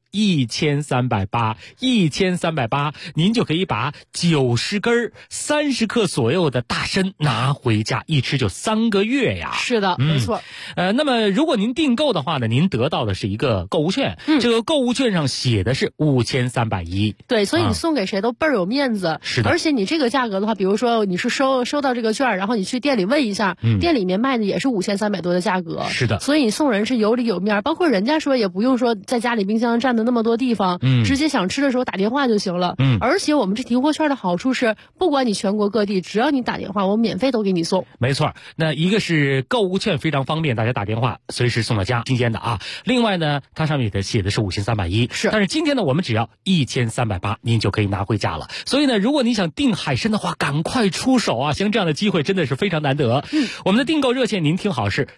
1380，1380，您就可以把90根30克左右的大参拿回家，一吃就3个月呀。 是的，没错。 那么如果您订购的话呢，您得到的是一个购物券，这个购物券上写的是5310。 对，所以你送给谁都倍儿有面子。 是的。 而且你这个价格的话，比如说你是收到这个券，然后你去店里问一下，店里面卖的也是5300多的价格。 是的。 所以你送人是有理有面，包括人家说也不用说在家里冰箱占的那么多地方，直接想吃的时候打电话就行了。而且我们这提货券的好处是，不管你全国各地，只要你打电话，我免费都给你送。 没错，那一个是购物券非常方便，大家打电话随时送到家，新鲜的啊。另外呢，它上面写的是5310， 是。 但是今天呢，我们只要1380，您就可以拿回家了。所以呢，如果你想订海参的话，赶快出手啊！像这样的机会真的是非常难得。我们的订购热线您听好是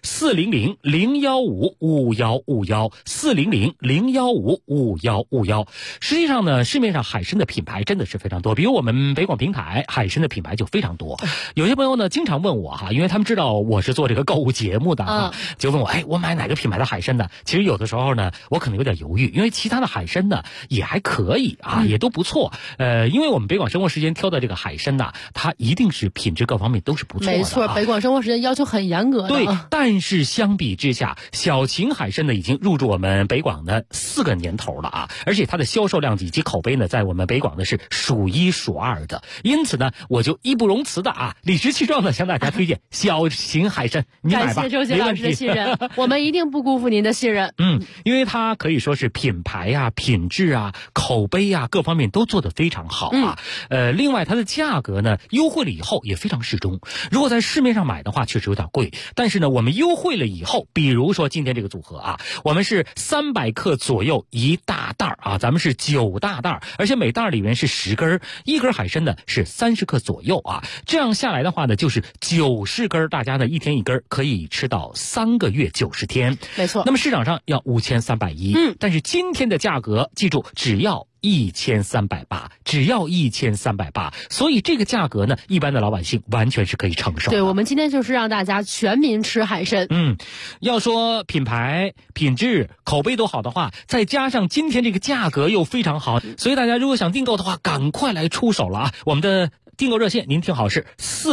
400-015-5151，400-015-5151。实际上呢，市面上海参的品牌真的是非常多，比如我们北广平台海参的品牌就非常多。有些朋友呢经常问我哈，因为他们知道我是做这个购物节目的就问我，我买哪个品牌的海参呢？其实有的时候呢，我可能有点犹豫，因为其他的海参呢也还可以啊，也都不错。因为我们北广生活时间挑的这个海参呢，它一定是品质各方面都是不错的。 没错，北广生活时间要求很严格的。 对，但是相比之下，小秦海参呢已经入驻我们北广的4个年头了啊，而且它的销售量以及口碑呢，在我们北广呢是数1数2的。因此呢，我就义不容辞的理直气壮的向大家推荐小秦海参，你买吧。 感谢周杰老师的信任，我们一定不辜负您的信任。 因为它可以说是品牌啊、品质啊、口碑啊各方面都做得非常好啊。另外它的价格呢优惠了以后也非常适中。如果在市面上买的话，确实有点贵，但是呢，我们优惠了以后，比如说今天这个组合啊，我们是300克左右1大袋啊，咱们是9大袋，而且每袋里面是10根，一根海参呢是30克左右啊。这样下来的话呢，就是90根，大家呢一天一根，可以吃到3个月90天。 没错。 那么市场上要5310，但是今天的价格记住只要1380，只要1380，所以这个价格呢，一般的老百姓完全是可以承受的。 对，我们今天就是让大家全民吃海参。 要说品牌、品质、口碑都好的话，再加上今天这个价格又非常好，所以大家如果想订购的话，赶快来出手了啊！我们的订购热线您听好是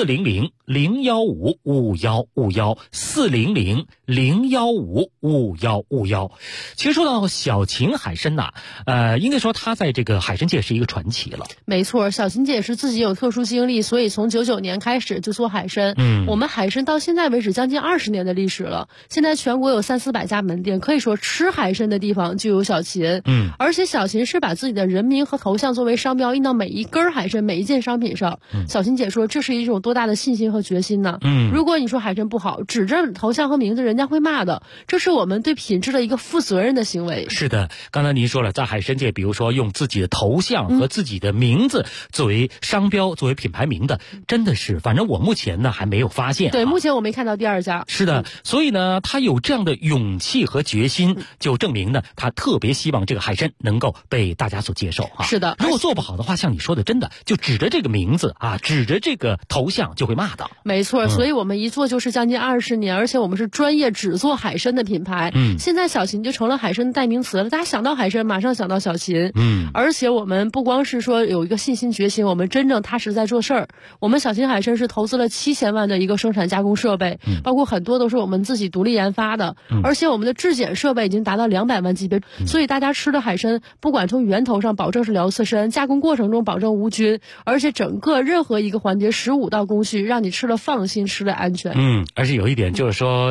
400-015-5151，400-015-5151。其实说到小秦海参呐，应该说它在这个海参界是一个传奇了。 没错，小秦姐是自己有特殊经历，所以从99年开始就做海参。我们海参到现在为止将近20年的历史了，现在全国有300-400家门店，可以说吃海参的地方就有小秦。而且小秦是把自己的人名和头像作为商标印到每一根海参、每一件商品上。小秦姐说，这是一种多大的信心和决心呢？如果你说海参不好，指着头像和名字，人家会骂的。这是我们对品质的一个负责任的行为。 是的，刚才您说了，在海参界，比如说用自己的头像和自己的名字作为商标、作为品牌名的，真的是，反正我目前呢还没有发现。 对，目前我没看到第二家。 是的，所以呢，他有这样的勇气和决心，就证明呢，他特别希望这个海参能够被大家所接受啊。 是的， 如果做不好的话，像你说的，真的就指着这个名字啊，指着这个头像就会骂的。 没错，所以我们一做就是将近20年，而且我们是专业只做海参的品牌。现在小秦就成了海参的代名词了，大家想到海参马上想到小秦。而且我们不光是说有一个信心决心，我们真正踏实在做事儿。我们小秦海参是投资了7000万的一个生产加工设备，包括很多都是我们自己独立研发的，而且我们的质检设备已经达到200万级别，所以大家吃的海参不管从源头上保证是辽刺参，加工过程中保证无菌，而且整个任何一个环节15道工序让你吃了放心，吃了安全。 而且有一点就是说，小秦呢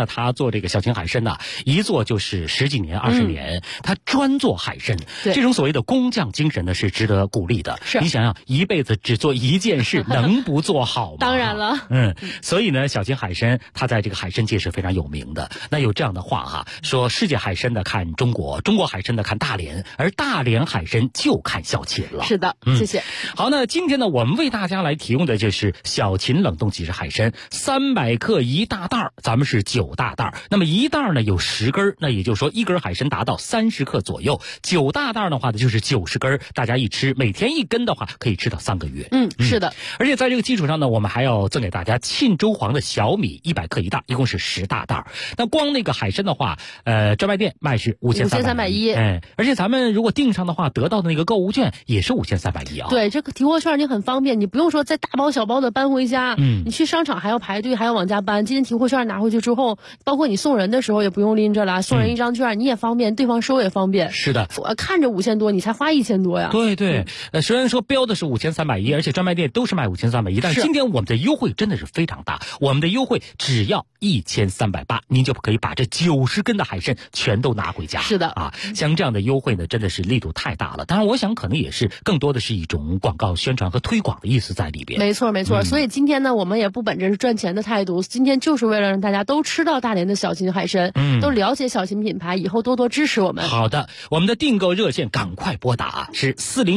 呢，他做这个小秦海参呢，一做就是10几年、20年，他专做海参。这种所谓的工匠精神呢，是值得鼓励的。你想想，一辈子只做一件事，能不做好吗？ 当然了。 所以呢，小秦海参他在这个海参界是非常有名的。那有这样的话哈，说世界海参的看中国，中国海参的看大连，而大连海参就看小秦了。 是的，谢谢。 好，那今天呢，我们为大家来提供的就是小秦冷冻即食海参，300克1大袋，咱们是9大袋。那么1袋呢有10根，那也就是说1根海参达到30克左右，9大袋的话呢就是90根，大家一吃，每天1根的话可以吃到3个月。 是的。 而且在这个基础上呢，我们还要赠给大家沁州黄的小米100克1袋，一共是10大袋。那光那个海参的话，专卖店卖是5310，而且咱们如果订上的话，得到的那个购物券也是5310啊。 对，这个提货券你很方便，你不用说再大包小包的搬回家，你去商场还要排队，还要往家搬。今天提货券拿回去之后，包括你送人的时候也不用拎着了，送人一张券你也方便，对方收也方便。 是的， 看着5000多，你才花1000多呀。 对，虽然说标的是5310，而且专卖店都是卖5310，但是今天我们的优惠真的是非常大，我们的优惠只要1380，您就可以把这90根的海参全都拿回家。 是的啊，像这样的优惠呢，真的是力度太大了。当然，我想可能也是更多的是一种广告宣传和推广的意思在里边。 没错，所以今天呢，我们也不本着是赚钱的态度，今天就是为了让大家都吃到大连的小秦海参，都了解小秦品牌，以后多多支持我们。 好的，我们的订购热线赶快拨打是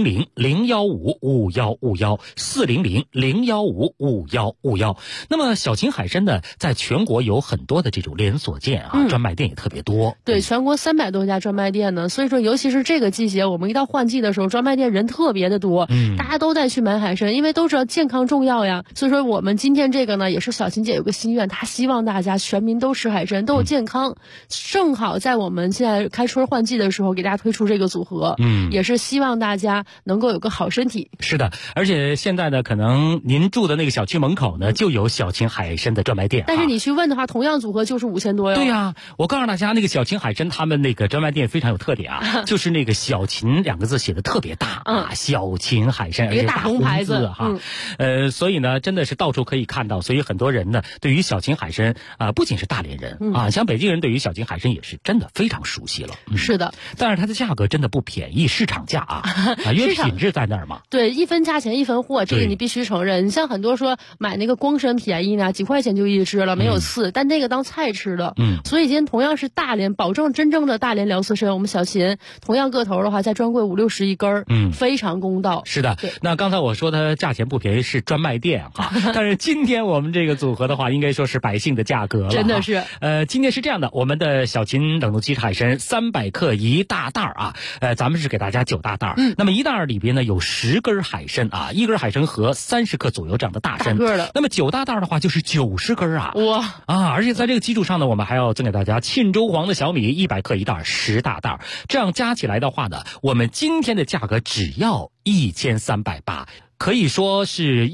400-015-5151，400-015-5151。那么小秦海参呢，在全国有很多的这种连锁店啊，专卖店也特别多。 对，全国300多家专卖店呢，所以说尤其是这个季节，我们一到换季的时候，专卖店人特别的多，大家都在去买海参，因为都知道健康重要呀。所以说我们今天这个呢，也是小秦姐有个心愿，她希望大家全民都吃海参，都有健康。正好在我们现在开春换季的时候，给大家推出这个组合，也是希望大家能够有个好身体。 是的，而且现在呢，可能您住的那个小区门口呢，就有小秦海参的专卖店。 但是你去问的话，同样组合就是5000多哟。 对呀，我告诉大家，那个小秦海参他们那个专卖店非常有特点啊，就是那个小秦2个字写的特别大啊，小秦海参，而且大红字哈。所以呢，真的是到处可以看到，所以很多人呢，对于小秦海参不仅是大连人啊，像北京人对于小秦海参也是真的非常熟悉了。 是的， 但是它的价格真的不便宜，市场价啊，因为品质在那儿嘛。 对，一分价钱一分货，这个你必须承认。你像很多说买那个光参便宜呢，几块钱就一只了，没有刺，但那个当菜吃的。所以今天同样是大连，保证真正的大连辽刺参，我们小秦同样个头的话，在专柜50-60一根，非常公道。 是的，那刚才我说它价钱不便宜是专卖店哈，但是今天我们这个组合的话，应该说是百姓的价格了。 真的是。 今天是这样的，我们的小秦冷冻即食海参300克1大袋啊，咱们是给大家9大袋。那么1袋里边呢有10根海参啊，1根海参和30克左右这样的大参。那么9大袋的话就是90根啊。 哇啊！而且在这个基础上呢，我们还要赠给大家沁州黄的小米100克1袋，10大袋。这样加起来的话呢，我们今天的价格只要1380。可以说是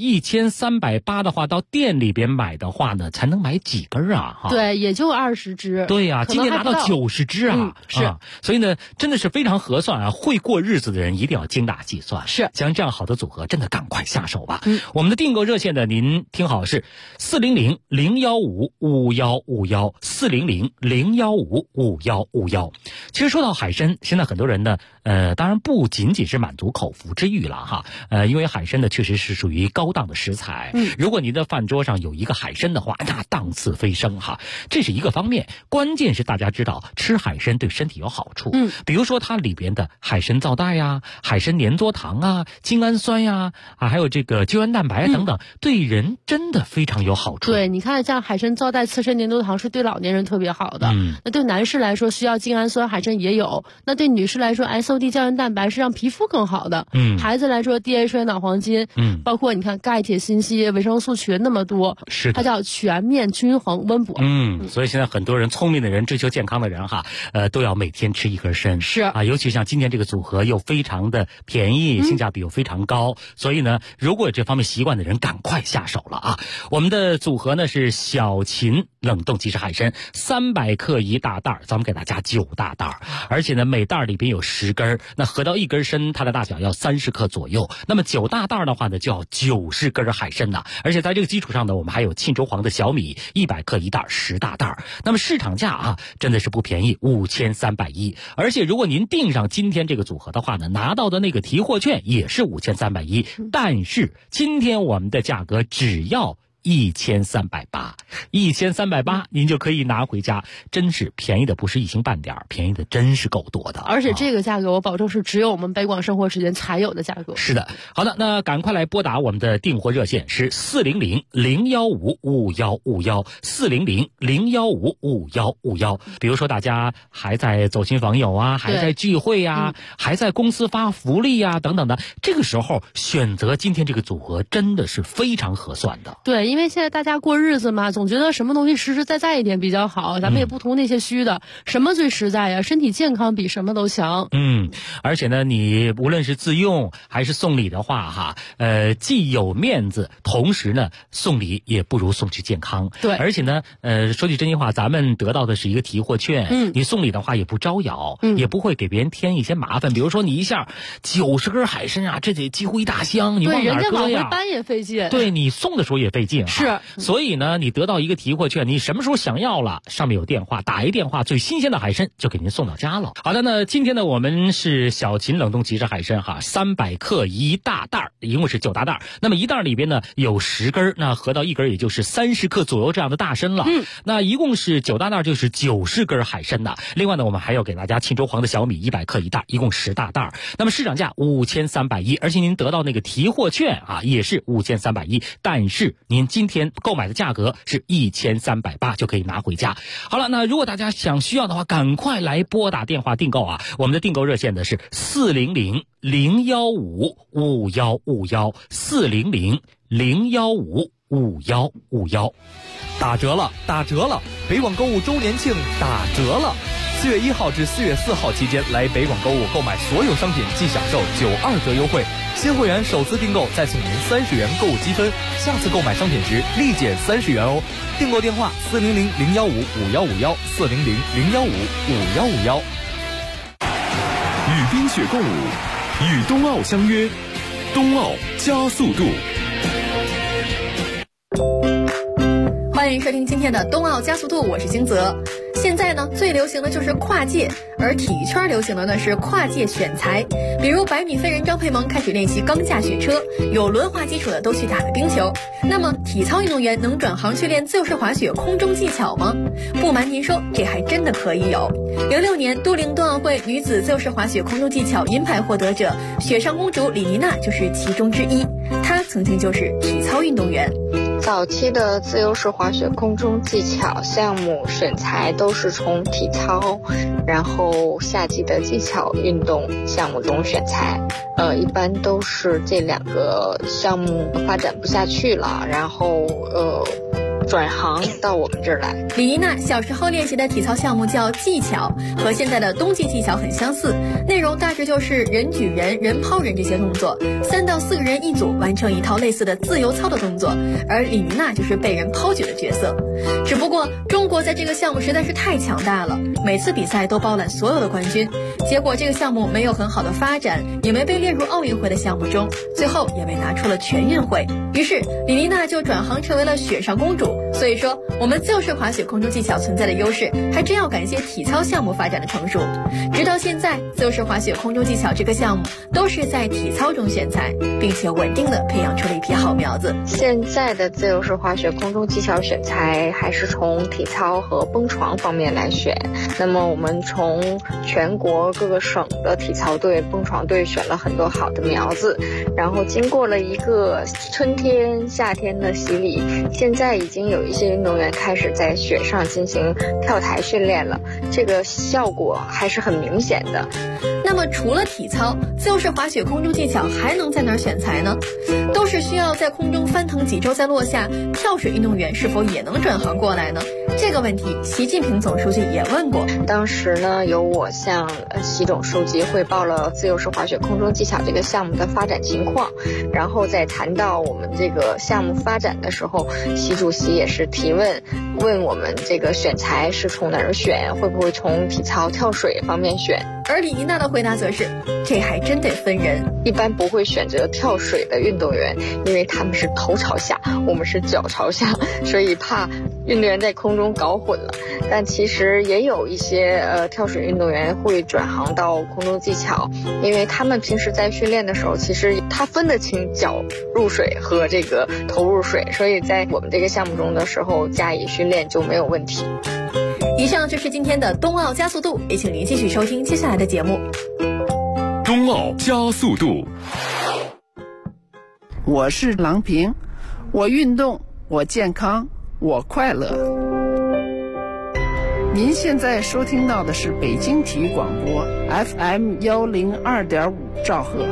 1380的话，到店里边买的话呢，才能买几根啊？ 对，也就20只。 对呀，今天拿到90只啊！ 是， 所以呢，真的是非常合算啊！会过日子的人一定要精打细算。 是， 像这样好的组合，真的赶快下手吧。我们的订购热线呢，您听好是400-015-5151，400-015-5151。其实说到海参，现在很多人呢，当然不仅仅是满足口腹之欲了哈，因为海参呢确实是属于高档的食材。如果您的饭桌上有一个海参的话，那档次飞升哈，这是一个方面。关键是大家知道吃海参对身体有好处，比如说它里边的海参皂带呀、海参粘唑糖啊、精氨酸呀还有这个胶原蛋白等等，对人真的非常有好处。 对，你看像海参皂带、刺参粘唑糖是对老年人特别好的，那对男士来说需要精氨酸，海参也有；那对女士来说 SOD 胶原蛋白是让皮肤更好的，孩子来说 DHA 脑黄金，包括你看钙、铁、锌、硒、维生素群那么多， 是它叫全面均衡温补。 所以现在很多人聪明的人、追求健康的人哈，都要每天吃1根参。 是啊，尤其像今天这个组合又非常的便宜，性价比又非常高，所以呢，如果有这方面习惯的人，赶快下手了啊！我们的组合呢是小秦冷冻即食海参，300克1大袋，咱们给大家9大袋，而且呢每袋里边有10根，那合到1根参，它的大小要30克左右。那么9大袋的话呢，就要90根海参呢。而且在这个基础上呢，我们还有沁州黄的小米100克1袋，10大袋。那么市场价啊，真的是不便宜，5310。而且如果您订上今天这个组合的话呢，拿到的那个提货券也是5310，但是今天我们的价格只要1380，1380您就可以拿回家，真是便宜的不是一星半点，便宜的真是够多的。 而且这个价格我保证是只有我们北广生活时间才有的价格。 是的，好的，那赶快来拨打我们的订货热线是400-015-5151，400-015-5151。比如说大家还在走亲访友啊，还在聚会啊，还在公司发福利啊等等的，这个时候选择今天这个组合真的是非常合算的。 对，因为现在大家过日子嘛，总觉得什么东西实实在在一点比较好，咱们也不图那些虚的，什么最实在呀？身体健康比什么都强。 而且呢，你无论是自用还是送礼的话哈，既有面子，同时呢送礼也不如送去健康。 对， 而且呢，说句真心话，咱们得到的是一个提货券，你送礼的话也不招摇，也不会给别人添一些麻烦。比如说你一下90根海参啊，这得几乎一大箱，你往哪搁呀？ 对，人家往回搬也费劲。 对，你送的时候也费劲。 是， 所以呢，你得到一个提货券，你什么时候想要了，上面有电话，打一电话，最新鲜的海参就给您送到家了。好的，那今天呢，我们是小秦冷冻即食海参哈，300克1大袋，一共是9大袋。那么一袋里边呢有10根，那合到1根也就是30克左右这样的大参了。那一共是9大袋，就是90根海参的。另外呢，我们还要给大家沁州黄的小米100克1袋，一共10大袋。那么市场价5310，而且您得到那个提货券啊，也是5310，但是您今天购买的价格是1380，就可以拿回家。好了，那如果大家需要的话，赶快来拨打电话订购啊！我们的订购热线呢是400-015-5151，400-015-5151。 打折了，打折了！北广购物周年庆打折了！4月1号至4月4号期间，来北广购物购买所有商品即享受92折优惠。新会员首次订购再送您30元购物积分，下次购买商品时立减30元哦。订购电话400-015-5151，400-015-5151。 与冰雪共舞，与冬奥相约，冬奥加速度。 欢迎收听今天的冬奥加速度，我是金泽。现在呢，最流行的就是跨界，而体育圈流行的呢是跨界选材。比如100米飞人张佩萌开始练习钢架雪车，有轮滑基础的都去打了冰球。那么体操运动员能转行去练自由式滑雪空中技巧吗？不瞒您说，这还真的可以有。06年都灵冬奥会女子自由式滑雪空中技巧银牌获得者雪上公主李妮娜就是其中之一，她曾经就是体操运动员。 早期的自由式滑雪空中技巧项目选材都是从体操，然后夏季的技巧运动项目中选材。一般都是这2个项目发展不下去了，然后转行到我们这儿来。 李妮娜小时候练习的体操项目叫技巧，和现在的冬季技巧很相似，内容大致就是人举人、人抛人这些动作，3到4个人一组完成一套类似的自由操的动作，而李妮娜就是被人抛举的角色。只不过中国在这个项目实在是太强大了，每次比赛都包揽所有的冠军，结果这个项目没有很好的发展，也没被列入奥运会的项目中，最后也被拿出了全运会。于是李妮娜就转行成为了雪上公主。所以说我们自由式滑雪空中技巧存在的优势还真要感谢体操项目发展的成熟。直到现在，自由式滑雪空中技巧这个项目都是在体操中选材，并且稳定的培养出了一批好苗子。 现在的自由式滑雪空中技巧选材还是从体操和蹦床方面来选。那么我们从全国各个省的体操队、蹦床队选了很多好的苗子，然后经过了一个春天、夏天的洗礼，现在已经有一些运动员开始在雪上进行跳台训练了，这个效果还是很明显的。 那那么除了体操，自由式滑雪空中技巧还能在哪儿选材呢？都是需要在空中翻腾几周再落下，跳水运动员是否也能转行过来呢？这个问题，习近平总书记也问过。 当时呢，由我向习总书记汇报了自由式滑雪空中技巧这个项目的发展情况，然后在谈到我们这个项目发展的时候，习主席也是提问我们这个选材是从哪儿选，会不会从体操、跳水方面选？ 而李妮娜的回答则是，这还真得分人， 一般不会选择跳水的运动员，因为他们是头朝下，我们是脚朝下，所以怕运动员在空中搞混了。但其实也有一些跳水运动员会转行到空中技巧，因为他们平时在训练的时候，其实他分得清脚入水和这个头入水，所以在我们这个项目中的时候加以训练就没有问题。 以上就是今天的冬奥加速度，也请您继续收听接下来的节目。 冬奥加速度， 我是郎平，我运动，我健康，我快乐。您现在收听到的是北京体育广播 FM 102.5兆赫。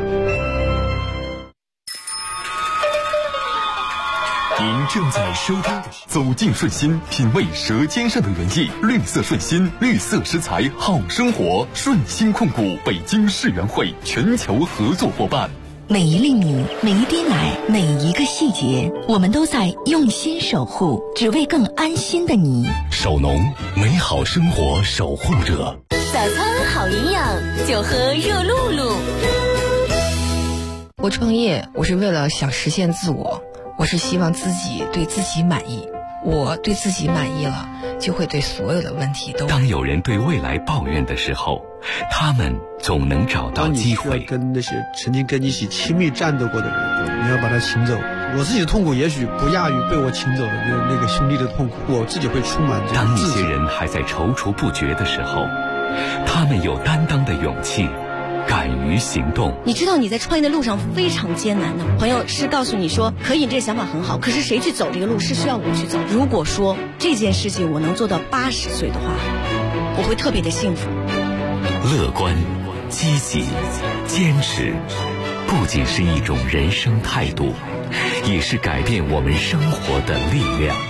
您正在收听的是走进顺心，品味舌尖上的原意。绿色顺心，绿色食材好生活。顺心控股北京世园会全球合作伙伴。 每一粒米，每一滴奶，每一个细节，我们都在用心守护，只为更安心的你。 首农，美好生活守护者。 早餐好营养，就喝热露露。 我创业，我是为了想实现自我，我是希望自己对自己满意。我对自己满意了，就会对所有的问题都。 当有人对未来抱怨的时候，他们总能找到机会。 当你需要跟那些曾经跟你一起亲密战斗过的人，你要把他请走。我自己的痛苦也许不亚于被我请走的那个兄弟的痛苦，我自己会充满这个当一些人还在踌躇不决的时候，他们有担当的勇气，敢于行动。 你知道你在创业的路上非常艰难的，朋友是告诉你说可以，这个想法很好，可是谁去走这个路是需要我去走。如果说这件事情我能做到80岁的话，我会特别的幸福。 乐观、积极、坚持，不仅是一种人生态度，也是改变我们生活的力量。